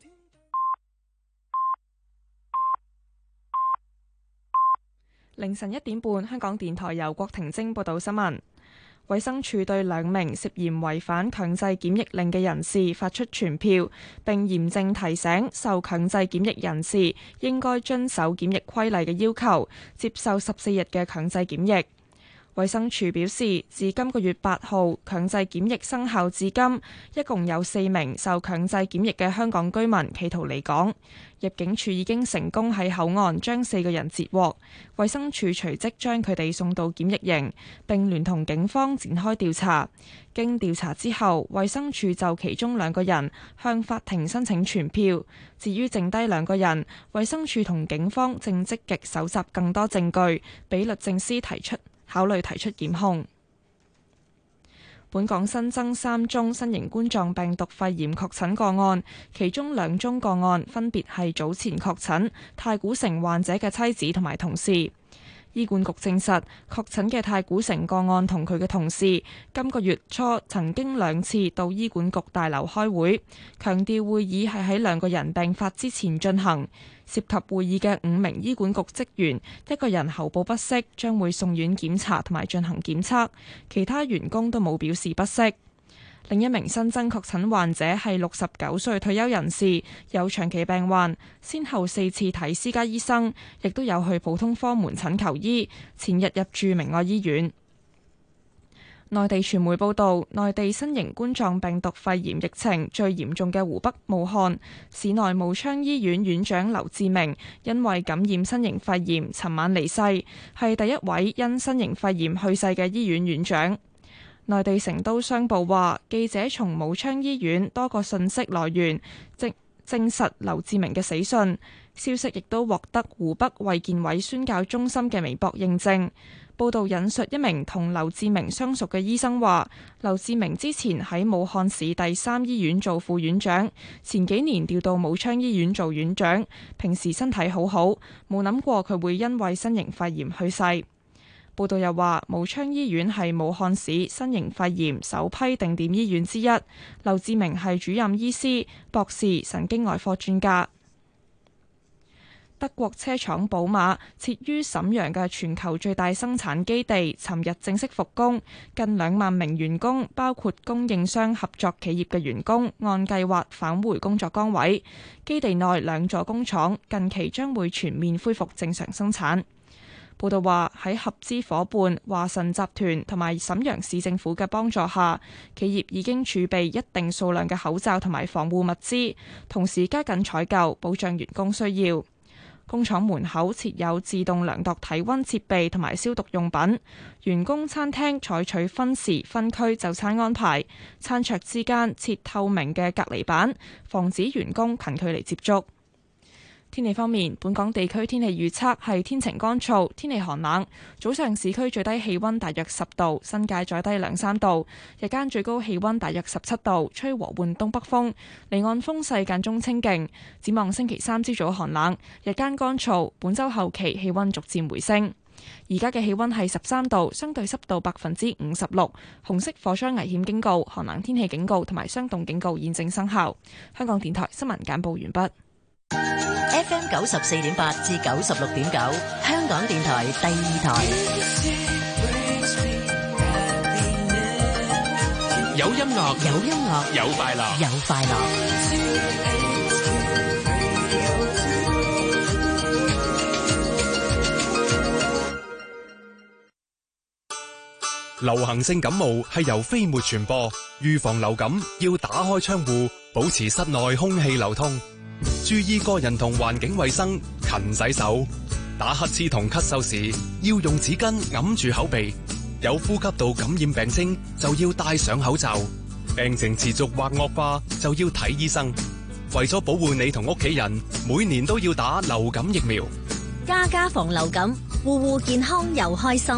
凌晨1點半，香港電台由郭婷晶報道新聞。衛生署對2名涉嫌違反強制檢疫令嘅人士發出傳票，並嚴正提醒受強制檢疫人士應該遵守檢疫規例嘅要求，接受14日嘅強制檢疫。衛生署表示，自今個月8號強制檢疫生效至今，一共有4名受強制檢疫嘅香港居民企圖離港。入境處已經成功喺口岸將4個人截獲，衛生署隨即將佢哋送到檢疫營，並聯同警方展開調查。經調查之後，衛生署就其中2個人向法庭申請傳票。至於剩低2個人，衛生署同警方正積極搜集更多證據，俾律政司考慮提出檢控。本港新增3宗新型冠狀病毒肺炎確診個案，其中2宗個案分別係早前確診太古城患者嘅妻子同埋同事。醫管局證實，確診嘅太古城個案同佢嘅同事今個月初曾經2次到醫管局大樓開會，強調會議係喺2個人病發之前進行。涉及會議嘅5名醫管局職員，1個人喉部不適，將會送院檢查同埋進行檢測，其他員工都冇表示不適。另一名新增確診患者係69歲退休人士，有長期病患，先後4次睇私家醫生，亦都有去普通科門診求醫，前日入住明愛醫院。內地傳媒報道，內地新型冠狀病毒肺炎疫情最嚴重嘅湖北武漢市內武昌醫院院長劉志明因為感染新型肺炎，尋晚離世，係第一位因新型肺炎去世嘅醫院院長。內地成都商報話，記者從武昌醫院多個信息來源證實劉志明嘅死訊，消息亦都獲得湖北衛健委宣教中心嘅微博認證。報道引述一名同劉志明相熟嘅醫生話，劉志明之前喺武漢市第3醫院做副院長，前幾年調到武昌醫院做院長，平時身體好好，冇諗過佢會因為新型肺炎去世。報道又話，武昌醫院係武漢市新型肺炎首批定點醫院之一，劉志明係主任醫師、博士、神經外科專家。 德國車廠寶馬設於瀋陽嘅全球最大生產基地，尋日正式復工，近2萬名員工，包括供應商合作企業嘅員工，按計劃返回工作崗位。基地內2座工廠近期將會全面恢復正常生產。報道話喺合資伙伴華晨集團同埋瀋陽市政府嘅幫助下，企業已經儲備一定數量嘅口罩同埋防護物資，同時加緊採購，保障員工需要。工廠門口設有自動量度體溫設備同埋消毒用品，員工餐廳採取分時分區就餐安排，餐桌之間設透明嘅隔離板，防止員工近距離接觸。天氣方面，本港地區天氣預測係天晴乾燥，天氣寒冷。早上市區最低氣溫大約10度，新界再低2-3度。日間最高氣溫大約17度，吹和緩東北風，離岸風勢間中清勁。展望星期3朝早寒冷，日間乾燥。本週後期氣溫逐漸回升。而家嘅氣溫係13度，相對濕度56%。紅色火災危險警告、寒冷天氣警告同埋霜凍警告現正生效。香港電台新聞簡報完畢。 FM 94.8至96.9，香港電台第2台。 有音樂， 有音樂， 有快樂， 有快樂。 流行性感冒係由飛沫傳播，預防流感要打開窗戶，保持室內空氣流通。注意個人同環境衛生，勤洗手。打乞嗤同咳嗽時要用紙巾揞住口鼻。有呼吸道感染病徵就要戴上口罩。病情持續或惡化就要睇醫生。為咗保護你同屋企人，每年都要打流感疫苗。 家家防流感，戶戶健康又開心。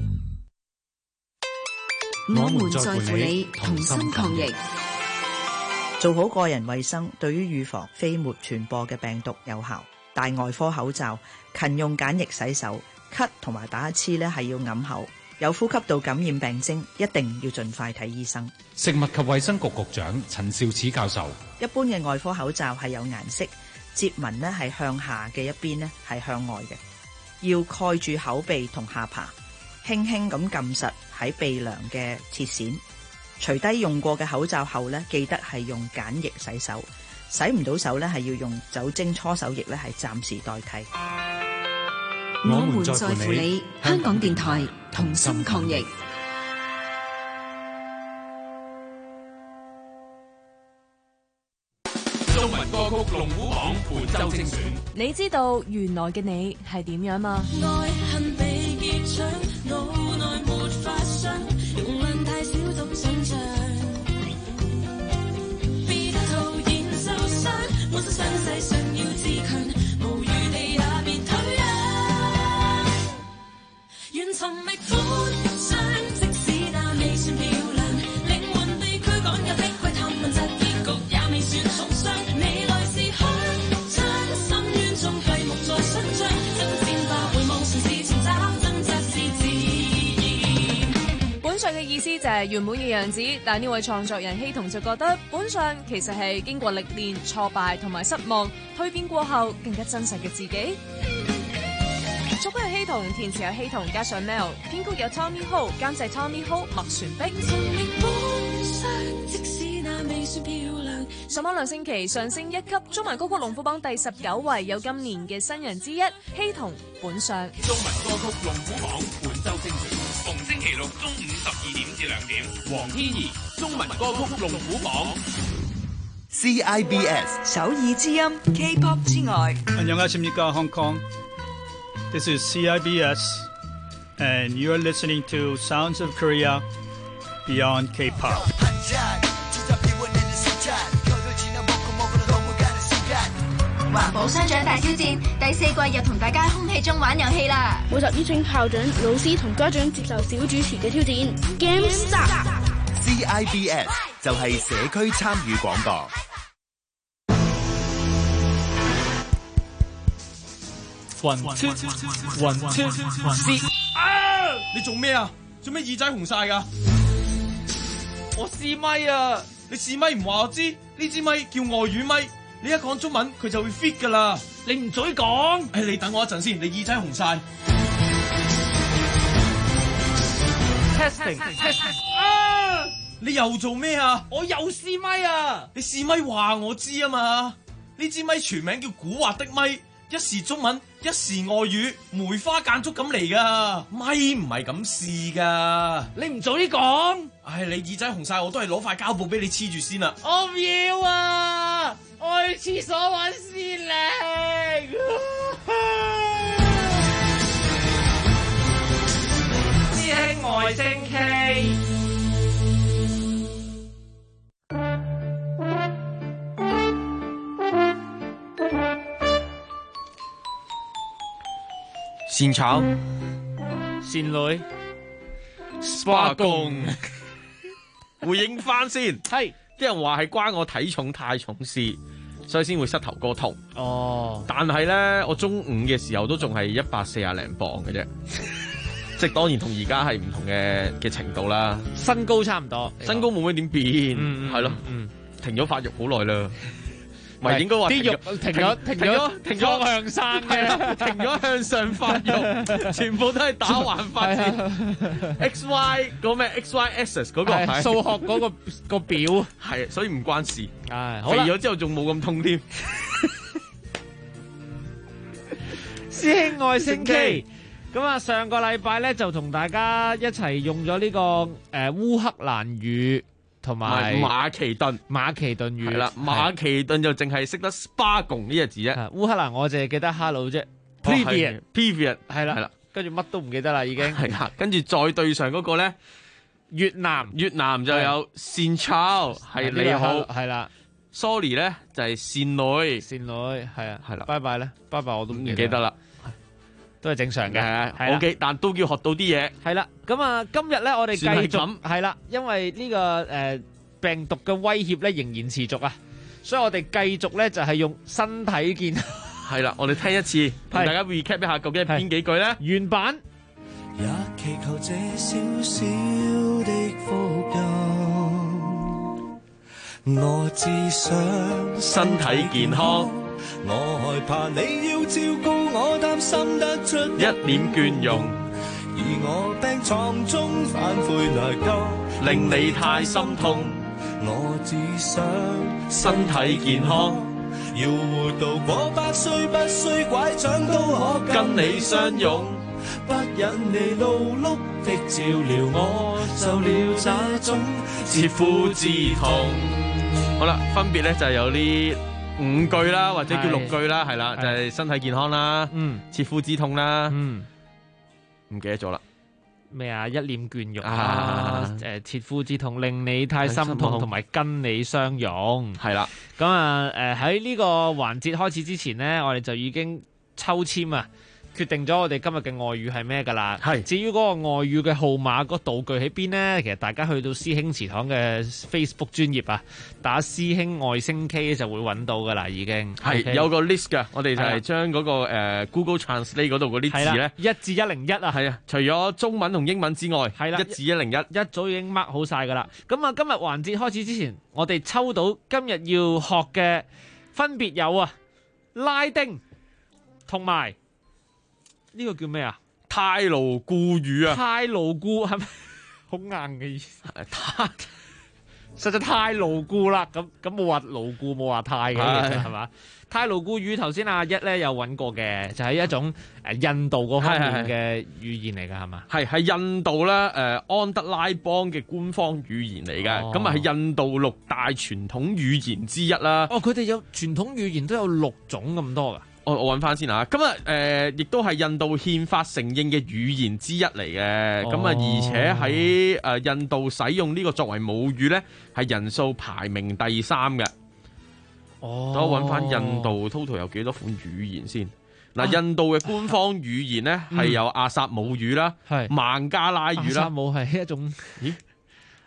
我們在乎你，同心抗疫。 做好個人衛生，對於預防飛沫傳播嘅病毒有效。戴外科口罩，勤用梘液洗手。咳同埋打乞嗤呢係要揞口。有呼吸道感染病徵，一定要盡快睇醫生。 食物及衛生局局長陳肇始教授， 一般嘅外科口罩係有顏色，接紋呢係向下嘅一邊呢係向外嘅，要蓋住口鼻同下巴，輕輕咁撳實喺鼻梁嘅鐵線。除低用過嘅口罩後呢，記得係用梘液洗手。洗唔到手呢，係要用酒精搓手液呢，係暫時代替。 我們在乎你，香港電台同心抗疫。 中文歌曲龍虎榜本周精選。 你知道原來嘅你係點樣嗎？ 愛恨被結腸，腦內沒法想，容量太少總想像，別徒然受傷，滿身傷勢想要自強，無餘地也別退讓，願尋覓本相，即使那未算漂亮，靈魂被驅趕有的窺探問責結局也未算重傷，你來是開槍，深淵中閉目在想象，爭戰吧回望嘗試尋找掙扎是自然。 本相嘅意思就係原本嘅樣子，但呢位創作人希彤就覺得本相其實係經過歷練、挫敗同埋失望蛻變過後更加真實嘅自己。作曲係希彤，填詞有希彤加上 Mel， 編曲有 Tommy Ho， 監製 Tommy Ho、麥旋碧。上榜2星期上升1級，中文歌曲龍虎榜第19位，有今年嘅新人之一希彤本相。 中文歌曲龍虎榜本周精選，逢星期六中午12點至2點。黃天怡中文歌曲龍虎榜。 CIBS 首爾之音 K-pop 之外。 안녕하십니까 Hong Kong. This is CIBS, and you're listening to Sounds of Korea Beyond K-pop. 環保雙獎大挑戰第4季又同大家空氣中玩遊戲啦！ 每集邀請校長、老師同家長接受小主持嘅挑戰。Game Start。 CIBS 就係社區參與廣播。 雲車試啊！你做咩啊？做咩耳仔紅晒噶？我試咪啊！你試咪唔話我知？呢支咪叫外語咪， 你一講中文佢就會 fit 噶啦。 你唔嘴講， 你等我一陣先，你耳仔紅晒。 testing 啊！你又做咩啊？ 我又試咪啊！ 你試咪話我知啊嘛？呢支咪全名叫古惑的咪，一時中文，一時外語，梅花間竹咁嚟噶。咪唔係咁試噶。 你唔早啲講。 你耳仔紅晒，我都係攞塊膠布俾你黐住先啦。 我唔要啊！我去廁所揾司令。師兄外星 K。 扇炒、 扇女、 SPA 工，回應翻先。 係啲人話係關我體重太重事，所以先會膝頭哥痛。 哦， 但係咧，我中午嘅時候都仲係140零磅嘅啫，即係當然同而家係唔同嘅程度啦。 身高差唔多， 身高冇乜點變，係咯，停咗發育好耐啦。唔係應該話啲肉停咗向生嘅， 停咗向上發育，全部都係打橫發展。XY 嗰咩 XY axis 嗰個係數學嗰個表， 係所以唔關事。 肥咗之後仲冇咁痛添。 師兄外星 K，咁啊上個禮拜咧就同大家一齊用咗呢個烏克蘭語。同埋馬其頓語係啦，馬其頓就淨係識得 SPA 工呢個字啫。 烏克蘭我淨係記得 hello 啫 ，Privyet 係啦，跟住乜都唔記得啦已經。 係啦，跟住再對上嗰個咧，越南就有善炒係你好， 係啦 ，sorry 咧就係善女係啊， 係啦， 拜拜咧，拜拜我都唔記得啦。 都係正常嘅 ，OK，但都叫學到啲嘢。 係啦，咁啊，今日咧我哋繼續係啦，因為呢個病毒嘅威脅咧仍然持續啊，所以我哋繼續咧就係用身體健康。 係啦，我哋聽一次，同大家 recap 一下究竟係邊幾句咧？ 原版。 也祈求這小小的福音，我只想身體健康。 我害怕你要照顧我，擔心得出一臉倦容， 而我病床中反悔內疚， 令你太心痛。 我只想身體健康， 要活到過100歲，不需拐杖都可跟你相擁， 不忍你勞碌的照料我，受了這種切膚之痛。好啦，分別咧就係有呢5句啦，或者叫6句啦，係啦，就係身體健康啦，切膚之痛啦，唔記得咗啦。 咩啊？一臉倦容啊！切膚之痛，令你太心痛，同埋跟你相擁。 係啦， 咁啊，喺呢個環節開始之前呢，我哋就已經抽籤啊！決定咗我哋今日嘅外語係咩㗎啦？係。至於嗰個外語嘅號碼、個道具喺邊呢？其實大家去到師兄祠堂嘅 Facebook 專頁啊，打師兄外星 K 就會揾到㗎啦，已經。 係、okay? 有個 list 㗎，我哋就係將嗰個Google Translate 嗰度嗰啲字咧 ，1至101啊。 係啊，除咗中文同英文之外，係啦，1至101 一早已經 mark 好晒㗎啦。咁啊，今日環節開始之前，我哋抽到今日要學嘅分別有啊，拉丁同埋。呢個叫咩啊？ 太牢固語啊！ 太牢固係咪好硬嘅意思？實在太牢固啦！咁冇話牢固，冇話太嘅，係嘛？太牢固語頭先阿一咧有揾過嘅，就係一種印度嗰方面嘅語言嚟㗎，係嘛？ 係印度啦，安德拉邦嘅官方語言嚟㗎，咁啊係印度6大傳統語言之一啦。 哦，佢哋有傳統語言都有6種咁多㗎。 我揾翻先啊！咁啊，亦都係印度憲法承認嘅語言之一嚟嘅。咁啊，而且喺印度使用呢個作為母語咧，係人數排名第3嘅。等我揾翻印度 total 有幾多款語言先。嗱，印度嘅官方語言咧係有阿薩姆語啦，孟加拉語啦。 阿薩姆係一種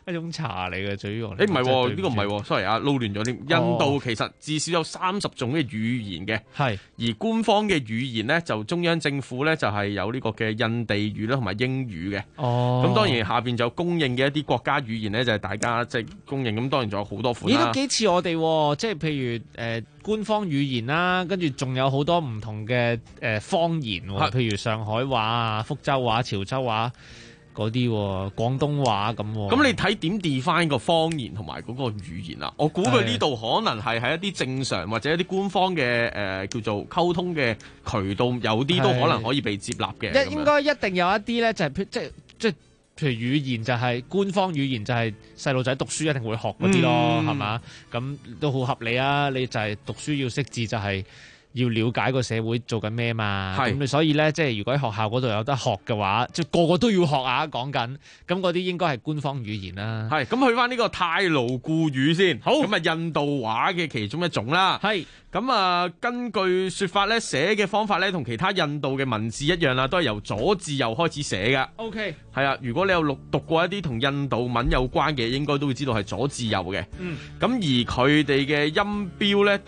一種茶嚟嘅，對於我。 唔係喎，呢個唔係喎，sorry 啊，撈亂咗添。印度其實至少有30種嘅語言嘅， 係而官方嘅語言咧就中央政府咧就係有呢個嘅印地語啦同埋英語嘅。咁當然下邊就公認嘅一啲國家語言咧就係大家即係公認，咁當然仲有好多款啦。 咦，都幾似我哋喎，即係譬如官方語言啦，跟住仲有好多唔同嘅方言喎，譬如上海話啊、福州話、潮州話嗰啲，廣東話咁。 咁你睇點 define 個方言同埋嗰個語言啊？我估佢呢度可能係喺一啲正常或者一啲官方嘅叫做溝通嘅渠道，有啲都可能可以被接納嘅。 應該一定有一啲咧，就係即係譬如語言就係官方語言，就係細路仔讀書一定會學嗰啲咯，係嘛？咁都好合理啊！你就係讀書要識字，就係要了解個社會做緊咩嘛。咁你所以咧，即係如果喺學校嗰度有得學嘅話，即係個個都要學啊！講緊咁嗰啲應該係官方語言啦。 係咁去翻呢個泰盧固語先。好，咁啊印度話嘅其中一種啦。係咁啊，根據說法咧，寫嘅方法咧同其他印度嘅文字一樣啦，都係由左至右開始寫噶。 OK， 係啊，如果你有讀過一啲同印度文有關嘅，應該都會知道係左至右嘅。咁而佢哋嘅音標咧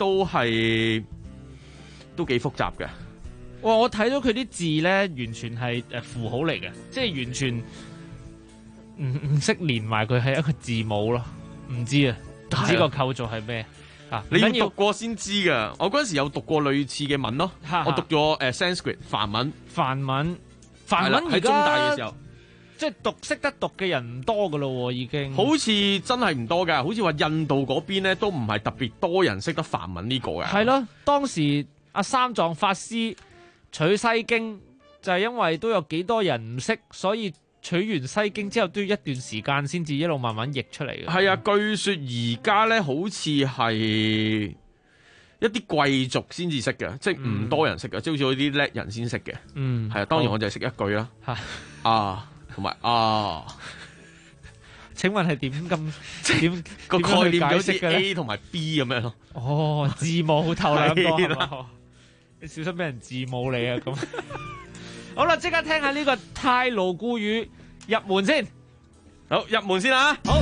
都幾複雜嘅。 哇！我睇到佢啲字咧，完全係符號嚟嘅，即係完全唔識連埋佢係一個字母咯。唔知啊，唔知個構造係咩啊？ 你要讀過先知噶。我嗰陣時有讀過類似嘅文咯。我讀咗Sanskrit 梵文喺中大嘅時候， 即係識得讀嘅人唔多噶咯，已經。 好似真係唔多噶，好似話印度嗰邊咧都唔係特別多人識得梵文呢個嘅。 係咯，當時阿三藏法師取西經就係因為都有幾多人唔識，所以取完西經之後都要一段時間先至一路慢慢譯出嚟嘅。 係啊，據說而家咧好似係一啲貴族先至識嘅，即係唔多人識嘅，即係好似嗰啲叻人先識嘅。係啊，當然我就係識一句啦。啊，同埋啊， 請問係點個概念好似嘅 A 同埋 B 咁樣咯。 哦，字母頭兩個係啦係嘛？你小心俾人字母你啊！咁好啦，即刻聽下呢個泰盧固語入門先。 好，入門先啊！ 好，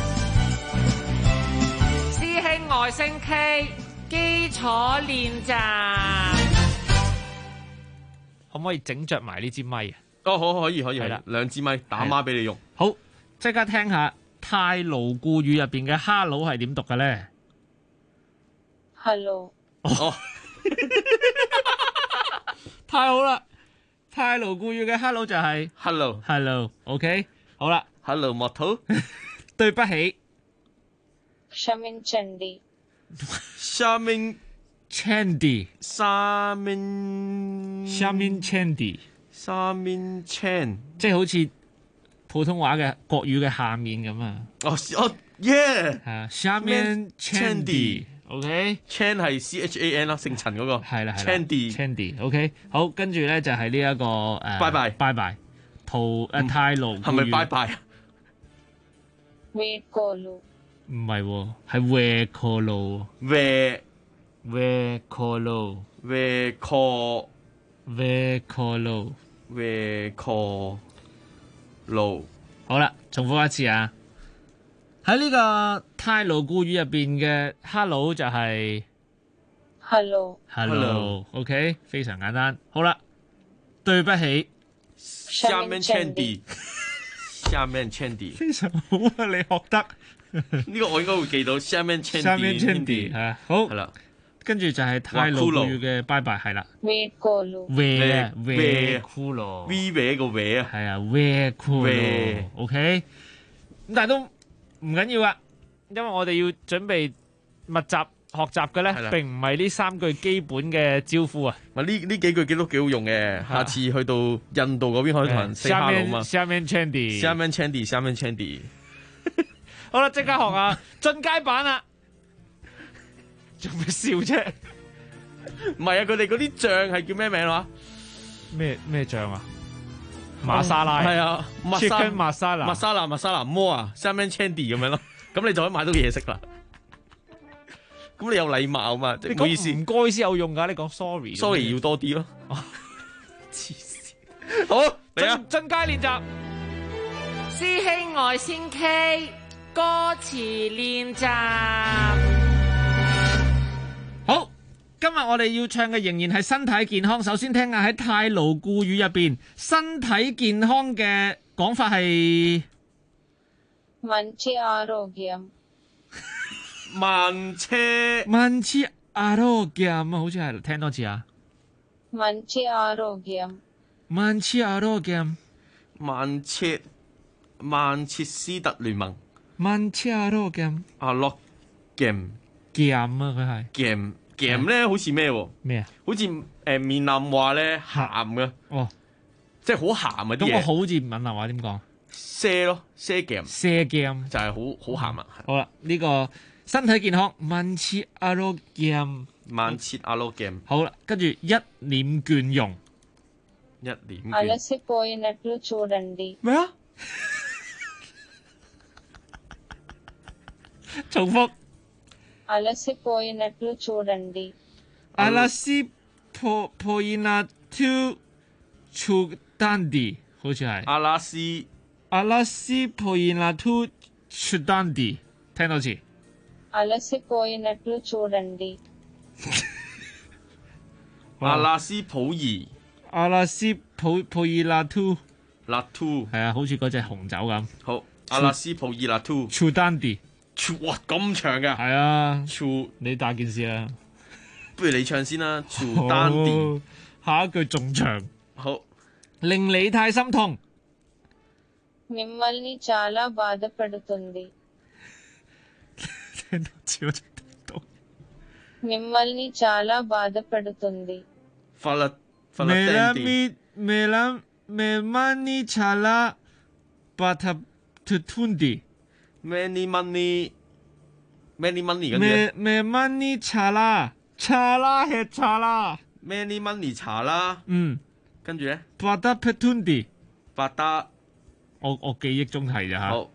師兄外星 K 基礎練習，可唔可以整着埋呢支咪啊？ 哦，好，可以， 係啦， 兩支咪打孖俾你用。 好，即刻聽下泰盧固語入邊嘅 hello 係點讀嘅咧 ？Hello。 哦， 太好啦！泰盧固語嘅 hello 就係 hello，OK， 好啦 ，hello 木頭， 對不起 Shamin Chandy， Shamin Chandy， Shamin Chandy， Chan， 即係好似普通話嘅國語嘅下面咁啊！ 哦，yeah， Shamin Chandy。OK，Chan 係 CHAN 啦，姓陳嗰個係啦 ，Chandy，OK， 好，跟住咧就係呢一個拜拜，泰盧係咪拜拜啊 ？We call you， 唔係喎，係 We call you，We call you，We call you，好啦，重複一次啊！喺呢個泰盧固語入邊嘅 hello 就係 hello，OK， 非常簡單。好啦，對不起 ，Shamin Chandy，Shamin Chandy， 非常好啊！你學得呢個我應該會記到 Shamin Chandy， 係好係啦。 跟住就係泰盧固語嘅拜拜係啦 ，We call you，We cool，We 搲個搲啊， 係啊 ，We cool，OK， 咁但係都唔緊要啊，因為我哋要準備密集學習嘅咧，並唔係呢3句基本嘅招呼啊。 呢幾句都幾好用嘅，下次去到印度嗰邊可以同人 say hello 嘛。 Shamin Chandy， 好啦，即刻學啊，進階版啊！做咩笑啫？ 唔係啊，佢哋嗰啲醬係叫咩名話？ 咩醬啊？馬沙拉係啊 ，Chicken Masala 摩啊 ，Shamin Chandy 咁樣咯，咁你就可以買到嘢食啦。咁你有禮貌嘛？唔好意思， 唔該先有用噶。你講 sorry 要多啲咯。 黐線， 好嚟啊！ 進階練習，師兄外先 K 歌詞練習。好，今日我哋要唱嘅仍然係身體健康。首先聽下喺泰盧固語入邊，身體健康嘅講法係 మంచి ఆరోగ్యం。 మంచి ఆరోగ్యం，好似係聽多次啊。 మంచి ఆరోగ్యం。 మంచి ఆరోగ్యం。 曼徹斯特聯盟。 మంచి ఆరోగ్యం。 阿洛 game 啊，佢係 game 咧，好似咩喎？ 咩啊？ 好似閩南話咧鹹嘅。 哦， 即係好鹹啊啲嘢。 咁我好似閩南話點講？ 瀉咯，瀉 game 就係好鹹啊。 好啦，呢個身體健康，మంచి ఆరోగ్యం。 曼徹阿洛 game。 好啦，跟住一臉倦容。 అలసిపోయినట్లు చూడండి。 咩啊？ 重複。 అలసిపోయినట్లు చూడండి。 అలసిపోయినట్లు చూడండి，好似係。అలసిపోయినట్లు చూడండి，聽多次。 అలసిపోయినట్లు చూడండి。 阿拉斯普爾。 阿拉斯普爾拉圖。 係啊，好似嗰隻紅酒咁。 好，阿拉斯普爾拉圖。 Chudandi。 哇，咁長㗎。 係啊。你大件事啦。 不如你唱先啦。Chudandi。 下一句仲長。 好。 令你太心痛。 మిమ్మల్ని చాలా బాధపడుతుంది。 聽多次我就聽到。 మిమ్మల్ని చాలా బాధపడుతుంది。 మిమ్మల్ని చాలా బాధపడుతుంది。 many money 跟住 మిమ్మల్ని చాలా係查啦。 many money 查啦。跟住咧。 బాధపడుతుంది。我記憶中係咋嚇。 好。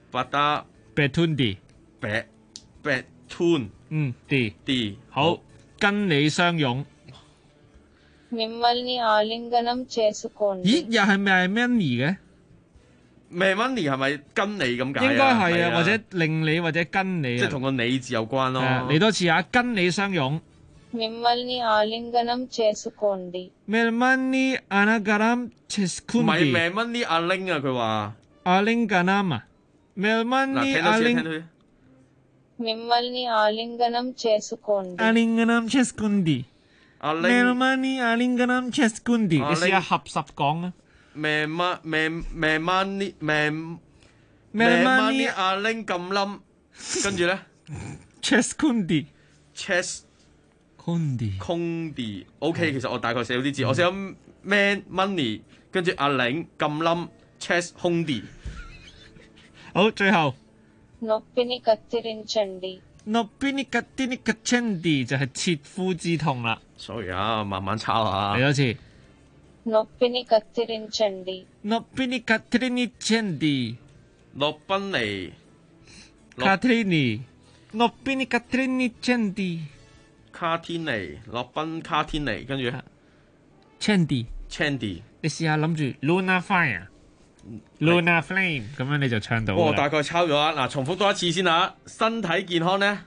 బాధపడుతుంది。D。好，跟你相擁。 మిమ్మల్ని ఆలింగనం చేసుకోండి。 咦，又係咪 many 嘅 ？Money 係咪跟你咁解啊？ 應該係啊，或者令你或者跟你， 即係同個你字有關咯。 嚟多次啊，跟你相擁。 మిమ్మల్ని ఆలింగనం చేసుకోండి。 మిమ్మల్ని ఆలింగనం చేసుకోండి。 唔係 మిమ్మల్ని ఆలింగ啊，佢話。 ఆలింగనం啊，మిమ్మల్ని ఆలింగ。 మిమ్మల్ని ఆలింగనం చేసుకోండి。 ఆలింగనం చేసుకోండి。మిమ్మల్ని ఆలింగనం చేసుకోండి。你試下合十講啊。 Memani阿玲咁冧，跟住咧 ，Cheskundi， OK， 其實我大概寫到啲字，我寫咗 man money， 跟住阿玲咁冧 ，chess 空啲。 好，最後。 నొప్పిని కత్తిరించండి。 నొప్పిని కత్తిరించండి就係切膚之痛啦。 Sorry 啊，慢慢抄下。 嚟多次。 నొప్పిని కత్తిరించండి. నొప్పిని కత్తిరించండి. నొప్పిని కత్తిరించండి. నొప్పిని కత్తిరించండి. 卡天尼落賓卡天尼，跟住 Chandy， 你試下諗住 Luna Fire、Luna Flame 咁樣你就唱到。 我大概抄咗啊！嗱，重複多一次先啊！身體健康咧，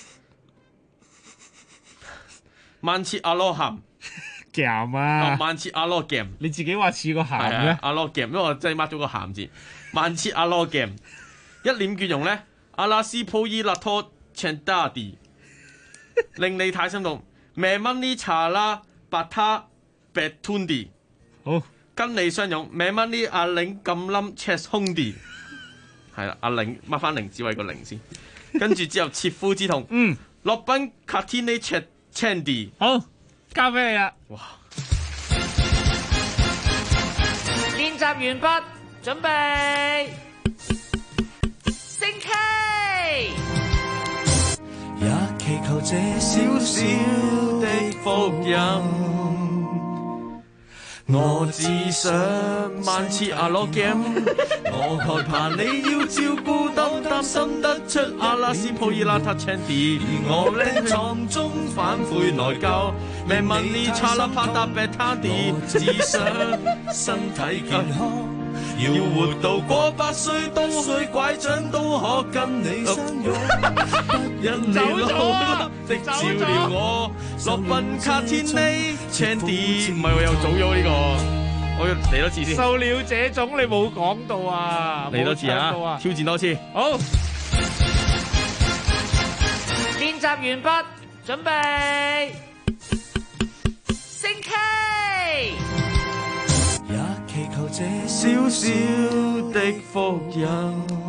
曼切阿羅鹹。 鹹啊！ 曼切阿羅 game， 你自己話似個鹹嘅。 阿羅 game， 因為我真係 mark 咗個鹹字。曼切阿羅 game， 一臉倦容咧，阿拉斯普伊勒托 Chandadi， 令你太心動。Memani 查拉白他 Betundi， 好， 跟你相擁。Memani 阿領咁冧 Chess Hundi， 係啦，阿領抹翻零只位個零先，跟住之後切膚之痛。洛賓 Katini Chandy， 好。交俾你啦！ 哇！ 練習完畢，準備升 K。 也祈求這小小的福音，我只想萬次阿羅 game， 我害怕你要照顧都擔心得出阿拉斯普伊拉塔 Chandy， 我呢床中反悔內疚。命問你查拉帕達貝塔迪，只想身體健康， 要活到過100歲，都需拐杖都可跟你相擁。因你老的照料我，落賓卡天呢 Chandy， 唔係我又早咗呢個，我要嚟多次先。 受了這種你冇講到啊， 嚟多次啊，挑戰多次。 好，練習完畢，準備升 K。 也祈求這小小的福音，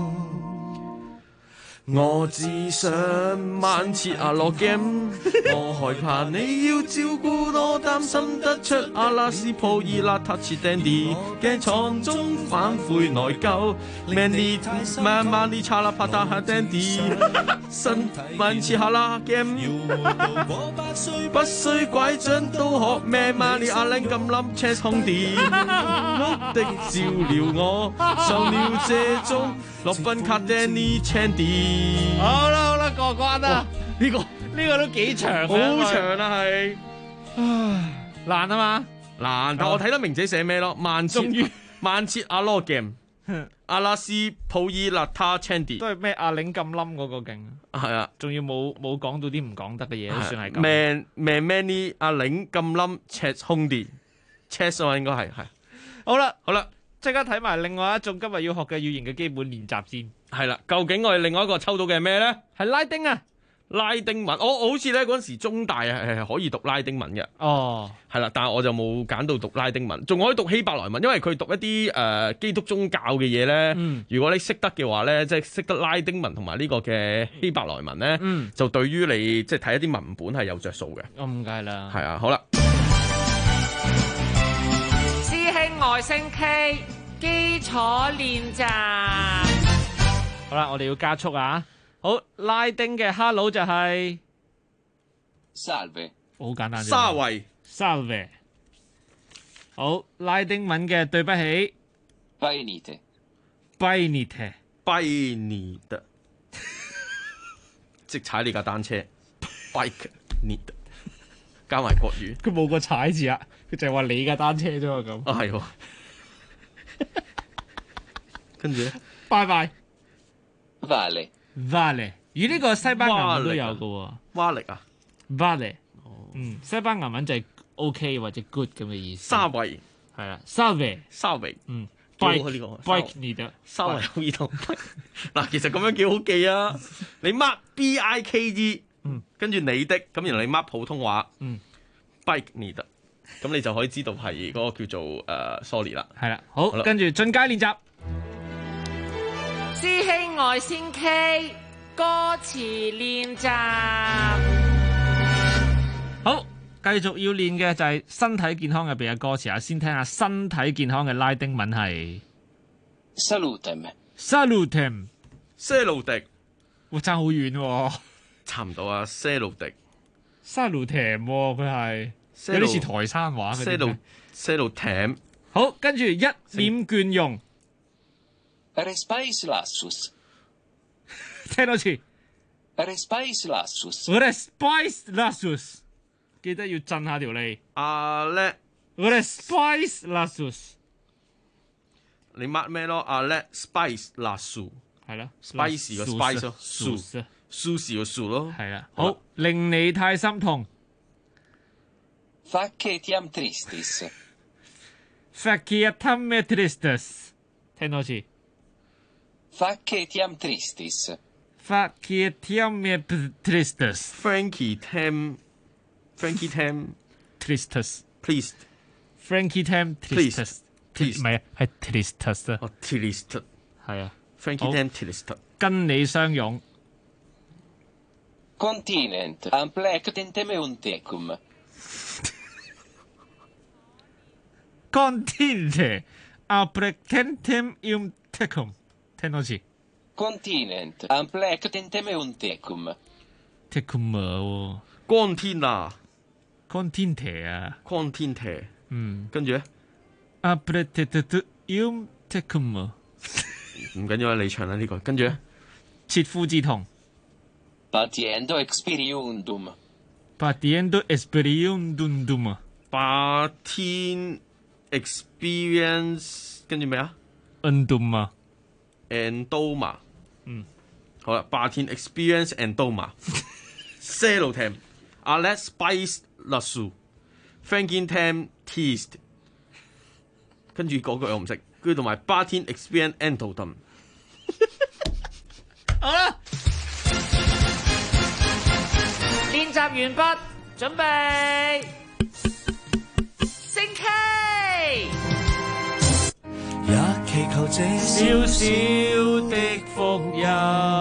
我只想晚切阿樂 game， 我害怕你要照顧我，擔心得出阿拉斯普爾邋遢切 Dandy， 鏡床中反悔內疚 ，Mandy 慢慢啲查啦拍打下 Dandy， 身晚切下啦 game， 不需拐杖都學咩 Mandy 阿玲咁冧 chest 空啲，的照料我，受了這種落賓卡 Danny Chandy。 好啦好啦，過關啦！ 呢個都幾長啊， 好長啊係， 難啊嘛， 難。但我睇得明自己寫咩咯，慢切阿羅 game， 阿拉斯普爾納他 Chandy， 都係咩阿領咁冧嗰個勁， 係啊， 仲要冇講到啲唔講得嘅嘢，都算係咁。 Man 阿領咁冧 chest 空啲 chest 啊，應該係。 好啦，即刻睇埋另外一種今日要學嘅語言嘅基本練習先。 係啦，究竟我哋另外一個抽到嘅係咩咧？ 係拉丁啊， 拉丁文。我好似咧嗰陣時中大係可以讀拉丁文嘅。 哦， 係啦，但係我就冇揀到讀拉丁文，仲可以讀希伯來文，因為佢讀一啲基督宗教嘅嘢咧。如果你識得嘅話咧，即係識得拉丁文同埋呢個嘅希伯來文咧，就對於你即係睇一啲文本係有着數嘅。 咁梗係啦。 係啊，好啦。 師兄外星 K 基礎練習。好啦，我哋要加速啊！好，拉丁嘅 hello 就係 salve， 好簡單啫。 沙維 salve。好，拉丁文嘅對不起 benite， 即踩你架單車 bike need， 加埋國語。 佢冇個踩字啊，佢就係話你架單車啫嘛咁。 啊係喎，跟住咧， 拜拜。 vale， 咦呢個西班牙文都有嘅喎。 vale 啊 ，vale， 西班牙文就係 OK 或者 good 咁嘅意思。 沙維係啦 ，salve， bike 呢個 bike need， 沙維好易讀。嗱，其實咁樣幾好記啊！你 mark bike， 跟住你的，咁然後你 mark 普通話，bike need， 咁你就可以知道係嗰個叫做sorry 啦。 係啦，好，跟住進階練習。師兄外先 K 歌詞練習，好，繼續要練嘅就係身體健康入邊嘅歌詞啊！先聽下身體健康嘅拉丁文係 salutem， 哇，爭好遠喎， 差唔多啊 salutem， 佢係有啲似台山話嘅 salutem， 好，跟住一臉倦容。 respais lassus， 聽多次 respais lassus， 記得要震下條脷。respais lassus， 你 mark 咩咯？respais lassus 係啦 ，spicy 個 spice 咯，sushi 個 su 咯， 係啦。好，令你太心痛。 facetiam tristis， 聽多次。 facetiam tristis， Frankie Tam Tristus please Frankie Tam Tristus 唔係係 Tristus 啊 ，Tristus 係啊 Frankie Tam Tristus 跟你相擁 continent amplectentem eum tecum， Continente amplectentem eum tecum， 聽多次 continent amplectentem eum tecum， tecum 喎， 光天啊 ，continente 啊 ，continente， 跟住咧 amplectentem eum tecum， 唔緊要啦，你唱啦呢個，跟住咧切膚之痛 patiendo experiundum， patiendo experiundum， patient experience， 跟住咩啊 Endoma。 好啦，Batin Experience Endoma Celotem Alex Spice Lasso Franking Tam Teased， 跟住嗰句我唔識，跟住同埋 Batin Experience Entotem。 好啦，練習完畢，準備升 K。 也祈求這小小的福音，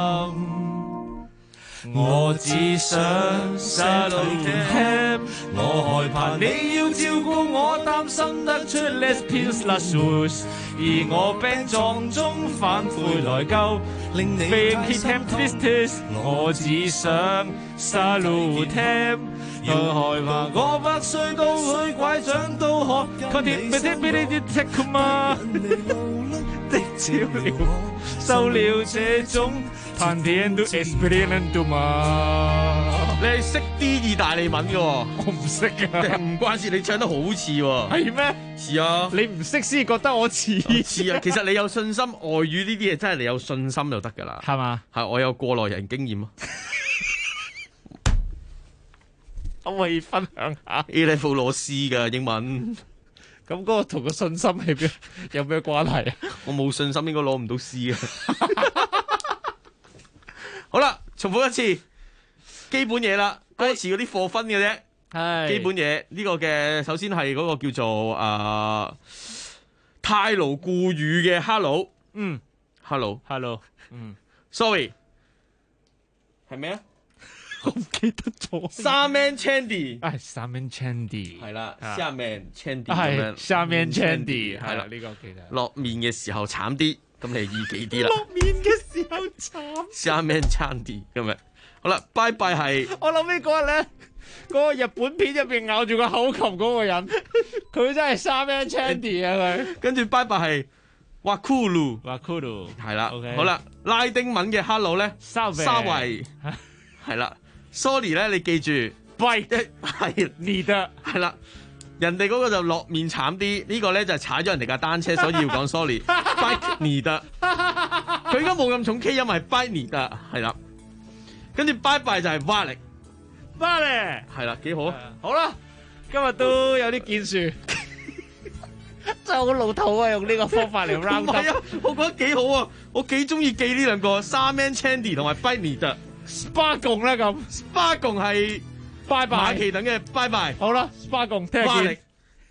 我只想實聽。我害怕你要照顧我，擔心得出 less pills less shoes， 而我病狀中反悔來救，令你解心痛。我只想 salute， 我害怕我百歲到去拐杖都可 continue take my 的照料，受了這種pandemic experience 嘛。 你係識啲意大利文嘅喎？ 我唔識啊。 唔關事，你唱得好似喎。 係咩？ 似啊！ 你唔識先覺得我似。 似啊！其實你有信心，外語呢啲嘢真係你有信心就得㗎啦。 係嘛？ 係，我有過來人經驗咯。 可唔可以分享下 A level 攞 C 㗎英文？ 咁嗰個同個信心係邊有咩關係啊？ 我冇信心應該攞唔到 C 啊！好啦，重複一次基本嘢啦，歌詞嗰啲課分嘅啫。係基本嘢呢個嘅，首先係嗰個叫做泰盧固語嘅 hello， hello， sorry 係咩啊？ 我唔記得咗。 三 man Chandy， 三 man Chandy 係啦，下面 Chandy 咁樣， 下面 Chandy 係啦，呢個記得。 落面嘅時候慘啲，咁你易記啲啦。 落面嘅時候慘。 下面 Chandy 咁樣，好啦，拜拜係。 我諗起嗰日咧，嗰個日本片入邊咬住個口琴嗰個人，佢真係三 man Chandy 啊佢。 跟住拜拜係 Wakulu， 係啦，好啦，拉丁文嘅 hello 咧，沙維係啦。Sorry 咧，你記住 ，bite 係 need 係啦，人哋嗰個就落面慘啲，呢個咧就係踩咗人哋架單車，所以要講 sorry。bite need 佢應該冇咁重 K 音，係 bite need 係啦。跟住拜拜就係 vale 係啦，幾好啊！ 好啦，今日都有啲建樹，真係好老土啊！用呢個方法嚟 round。 唔係啊，我覺得幾好啊，我幾中意記呢兩個三 man Chandy 同埋 bite need。Spa 共啦咁，Spa 共係拜拜馬其頓嘅拜拜。 好啦，Spa 共聽日見。